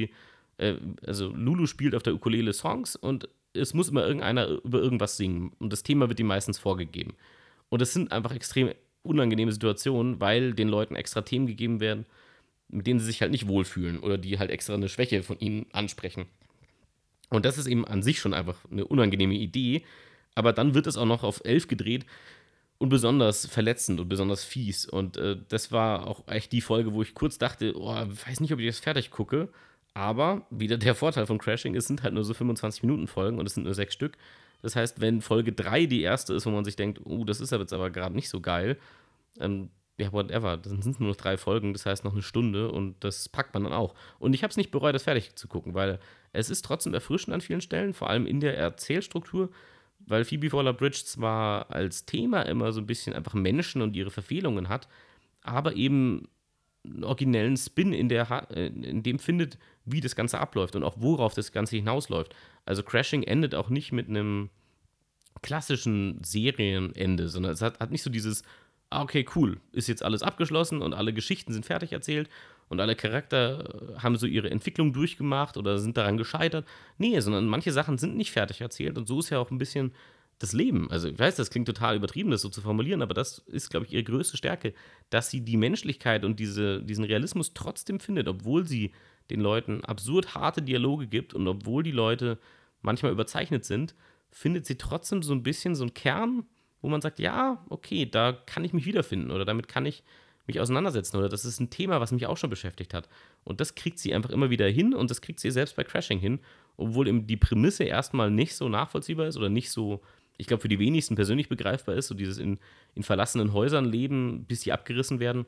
also Lulu spielt auf der Ukulele Songs und es muss immer irgendeiner über irgendwas singen und das Thema wird ihm meistens vorgegeben. Und das sind einfach extrem unangenehme Situationen, weil den Leuten extra Themen gegeben werden, mit denen sie sich halt nicht wohlfühlen oder die halt extra eine Schwäche von ihnen ansprechen. Und das ist eben an sich schon einfach eine unangenehme Idee, aber dann wird es auch noch auf 11 gedreht und besonders verletzend und besonders fies. Und das war auch echt die Folge, wo ich kurz dachte, oh, weiß nicht, ob ich das fertig gucke. Aber wieder der Vorteil von Crashing, es sind halt nur so 25-Minuten-Folgen und es sind nur 6 Stück. Das heißt, wenn Folge 3 die erste ist, wo man sich denkt, oh, das ist jetzt aber gerade nicht so geil, ja, whatever, dann sind es nur noch 3 Folgen, das heißt noch eine Stunde und das packt man dann auch. Und ich habe es nicht bereut, das fertig zu gucken, weil es ist trotzdem erfrischend an vielen Stellen, vor allem in der Erzählstruktur, weil Phoebe Waller-Bridge zwar als Thema immer so ein bisschen einfach Menschen und ihre Verfehlungen hat, aber eben einen originellen Spin in dem findet, wie das Ganze abläuft und auch worauf das Ganze hinausläuft. Also Crashing endet auch nicht mit einem klassischen Serienende, sondern es hat nicht so dieses, okay, cool, ist jetzt alles abgeschlossen und alle Geschichten sind fertig erzählt und alle Charakter haben so ihre Entwicklung durchgemacht oder sind daran gescheitert. Nee, sondern manche Sachen sind nicht fertig erzählt und so ist ja auch ein bisschen das Leben. Also ich weiß, das klingt total übertrieben, das so zu formulieren, aber das ist, glaube ich, ihre größte Stärke, dass sie die Menschlichkeit und diesen Realismus trotzdem findet, obwohl sie den Leuten absurd harte Dialoge gibt und obwohl die Leute manchmal überzeichnet sind, findet sie trotzdem so ein bisschen so einen Kern, wo man sagt, ja, okay, da kann ich mich wiederfinden oder damit kann ich mich auseinandersetzen oder das ist ein Thema, was mich auch schon beschäftigt hat. Und das kriegt sie einfach immer wieder hin und das kriegt sie selbst bei Crashing hin, obwohl eben die Prämisse erstmal nicht so nachvollziehbar ist oder nicht so, ich glaube, für die wenigsten persönlich begreifbar ist, so dieses in verlassenen Häusern leben, bis sie abgerissen werden.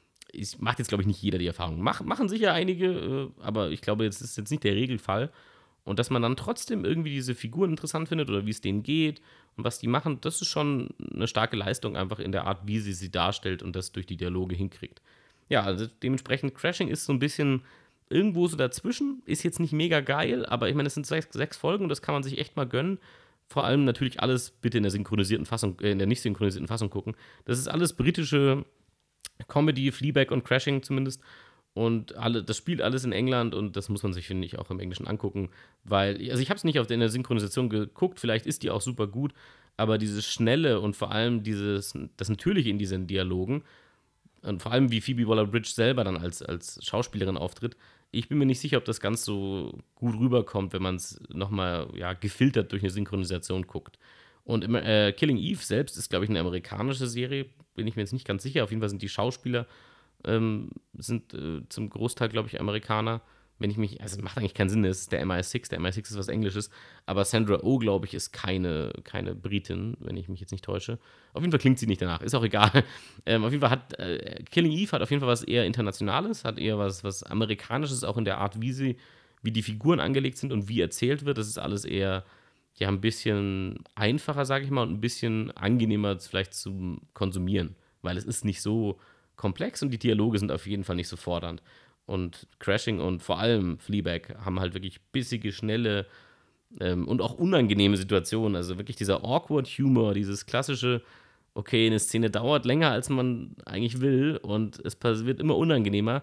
Macht jetzt, glaube ich, nicht jeder die Erfahrung. Machen sicher einige, aber ich glaube, jetzt ist jetzt nicht der Regelfall. Und dass man dann trotzdem irgendwie diese Figuren interessant findet oder wie es denen geht und was die machen, das ist schon eine starke Leistung einfach in der Art, wie sie darstellt und das durch die Dialoge hinkriegt. Ja, also dementsprechend Crashing ist so ein bisschen irgendwo so dazwischen, ist jetzt nicht mega geil, aber ich meine, es sind 6 Folgen und das kann man sich echt mal gönnen. Vor allem natürlich alles bitte in der synchronisierten Fassung, in der nicht synchronisierten Fassung gucken. Das ist alles britische Comedy, Fleabag und Crashing zumindest. Und das spielt alles in England und das muss man sich, finde ich, auch im Englischen angucken, weil, also ich habe es nicht in der Synchronisation geguckt, vielleicht ist die auch super gut, aber dieses Schnelle und vor allem das Natürliche in diesen Dialogen und vor allem wie Phoebe Waller-Bridge selber dann als Schauspielerin auftritt, ich bin mir nicht sicher, ob das ganz so gut rüberkommt, wenn man es nochmal ja, gefiltert durch eine Synchronisation guckt. Und Killing Eve selbst ist, glaube ich, eine amerikanische Serie, bin ich mir jetzt nicht ganz sicher. Auf jeden Fall sind die Schauspieler sind zum Großteil, glaube ich, Amerikaner. Wenn ich mich, also macht eigentlich keinen Sinn, es ist der MI6, der MI6 ist was Englisches, aber Sandra Oh, glaube ich, ist keine Britin, wenn ich mich jetzt nicht täusche. Auf jeden Fall klingt sie nicht danach, ist auch egal. Auf jeden Fall hat Killing Eve hat auf jeden Fall was eher Internationales, hat eher was Amerikanisches, auch in der Art, wie die Figuren angelegt sind und wie erzählt wird. Das ist alles eher, ja, ein bisschen einfacher, sage ich mal, und ein bisschen angenehmer vielleicht zum Konsumieren, weil es ist nicht so komplex und die Dialoge sind auf jeden Fall nicht so fordernd. Und Crashing und vor allem Fleabag haben halt wirklich bissige, schnelle und auch unangenehme Situationen. Also wirklich dieser awkward Humor, dieses klassische, okay, eine Szene dauert länger, als man eigentlich will und es wird immer unangenehmer.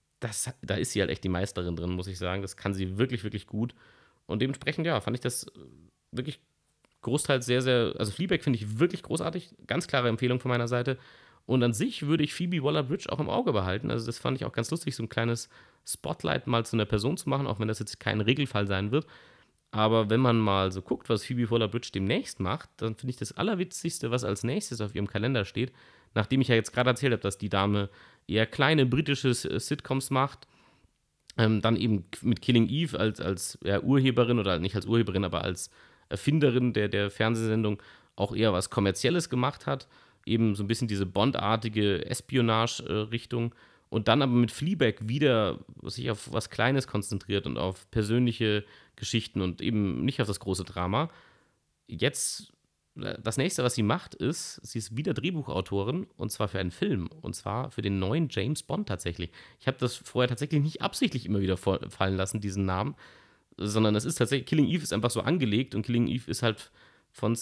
Da ist sie halt echt die Meisterin drin, muss ich sagen. Das kann sie wirklich, wirklich gut. Und dementsprechend, ja, fand ich das wirklich großteils sehr, sehr, also Fleabag finde ich wirklich großartig. Ganz klare Empfehlung von meiner Seite. Und an sich würde ich Phoebe Waller-Bridge auch im Auge behalten. Also das fand ich auch ganz lustig, so ein kleines Spotlight mal zu einer Person zu machen, auch wenn das jetzt kein Regelfall sein wird. Aber wenn man mal so guckt, was Phoebe Waller-Bridge demnächst macht, dann finde ich das Allerwitzigste, was als nächstes auf ihrem Kalender steht, nachdem ich ja jetzt gerade erzählt habe, dass die Dame eher kleine britische Sitcoms macht, dann eben mit Killing Eve als ja, Urheberin oder nicht als Urheberin, aber als Erfinderin der Fernsehsendung auch eher was Kommerzielles gemacht hat. Eben so ein bisschen diese Bond-artige Espionage-Richtung. Und dann aber mit Fleabag wieder sich auf was Kleines konzentriert und auf persönliche Geschichten und eben nicht auf das große Drama. Jetzt, das nächste, was sie macht, ist, sie ist wieder Drehbuchautorin und zwar für einen Film. Und zwar für den neuen James Bond tatsächlich. Ich habe das vorher tatsächlich nicht absichtlich immer wieder fallen lassen, diesen Namen, sondern es ist tatsächlich, Killing Eve ist einfach so angelegt und Killing Eve ist halt von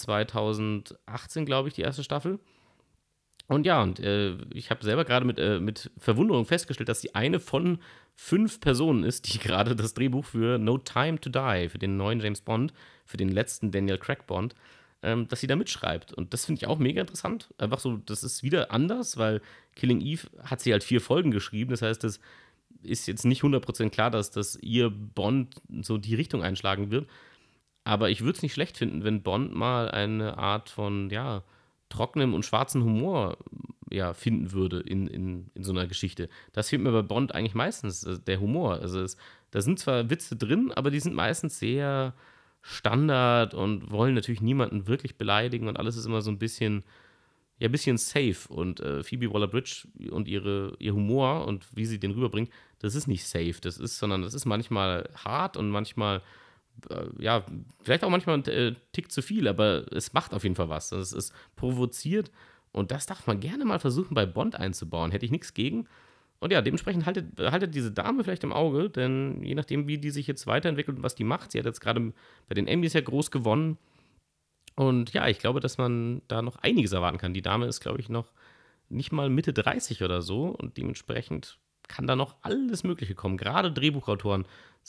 2018, glaube ich, die erste Staffel. Und ja, und ich habe selber gerade mit Verwunderung festgestellt, dass sie eine von 5 Personen ist, die gerade das Drehbuch für No Time to Die, für den neuen James Bond, für den letzten Daniel Craig Bond, dass sie da mitschreibt. Und das finde ich auch mega interessant. Einfach so, das ist wieder anders, weil Killing Eve hat sie halt 4 Folgen geschrieben. Das heißt, das ist jetzt nicht 100% klar, dass ihr Bond so die Richtung einschlagen wird. Aber ich würde es nicht schlecht finden, wenn Bond mal eine Art von, ja, trockenem und schwarzen Humor ja, finden würde in so einer Geschichte. Das fehlt mir bei Bond eigentlich meistens, der Humor. Also da sind zwar Witze drin, aber die sind meistens sehr Standard und wollen natürlich niemanden wirklich beleidigen und alles ist immer so ein bisschen safe. Und Phoebe Waller-Bridge und ihr Humor und wie sie den rüberbringt, das ist nicht safe. Sondern das ist manchmal hart und manchmal, ja, vielleicht auch manchmal ein Tick zu viel, aber es macht auf jeden Fall was. Es ist provoziert und das darf man gerne mal versuchen, bei Bond einzubauen. Hätte ich nichts gegen. Und ja, dementsprechend haltet diese Dame vielleicht im Auge, denn je nachdem, wie die sich jetzt weiterentwickelt und was die macht, sie hat jetzt gerade bei den Emmys ja groß gewonnen. Und ja, ich glaube, dass man da noch einiges erwarten kann. Die Dame ist, glaube ich, noch nicht mal Mitte 30 oder so und dementsprechend kann da noch alles Mögliche kommen. Gerade Drehbuchautoren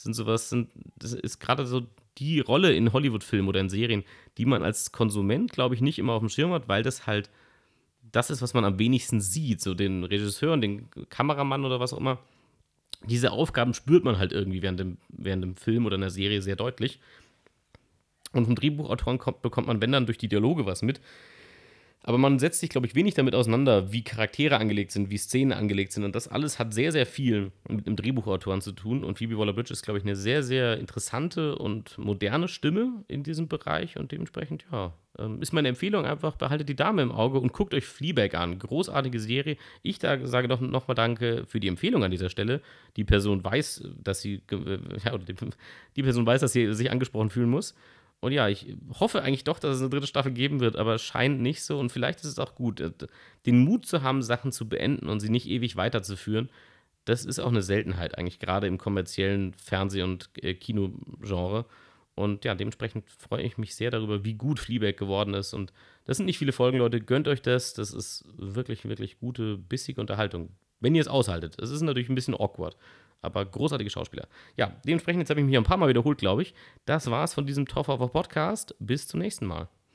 das ist gerade so die Rolle in Hollywood-Filmen oder in Serien, die man als Konsument, glaube ich, nicht immer auf dem Schirm hat, weil das halt das ist, was man am wenigsten sieht. So den Regisseur und den Kameramann oder was auch immer. Diese Aufgaben spürt man halt irgendwie während dem Film oder einer Serie sehr deutlich. Und vom Drehbuchautoren bekommt man, wenn dann, durch die Dialoge was mit. Aber man setzt sich, glaube ich, wenig damit auseinander, wie Charaktere angelegt sind, wie Szenen angelegt sind. Und das alles hat sehr, sehr viel mit dem Drehbuchautoren zu tun. Und Phoebe Waller-Bridge ist, glaube ich, eine sehr, sehr interessante und moderne Stimme in diesem Bereich. Und dementsprechend, ja, ist meine Empfehlung einfach, behaltet die Dame im Auge und guckt euch Fleabag an. Großartige Serie. Ich sage doch nochmal Danke für die Empfehlung an dieser Stelle. Die Person weiß, dass sie, ja, oder die Person weiß, dass sie sich angesprochen fühlen muss. Und ja, ich hoffe eigentlich doch, dass es eine dritte Staffel geben wird, aber es scheint nicht so. Und vielleicht ist es auch gut, den Mut zu haben, Sachen zu beenden und sie nicht ewig weiterzuführen. Das ist auch eine Seltenheit eigentlich, gerade im kommerziellen Fernseh- und Kinogenre. Und ja, dementsprechend freue ich mich sehr darüber, wie gut Fleabag geworden ist. Und das sind nicht viele Folgen, Leute. Gönnt euch das. Das ist wirklich, wirklich gute, bissige Unterhaltung. Wenn ihr es aushaltet. Es ist natürlich ein bisschen awkward. Aber großartige Schauspieler. Ja, dementsprechend, jetzt habe ich mich ein paar Mal wiederholt, glaube ich. Das war's von diesem Top of Podcast. Bis zum nächsten Mal.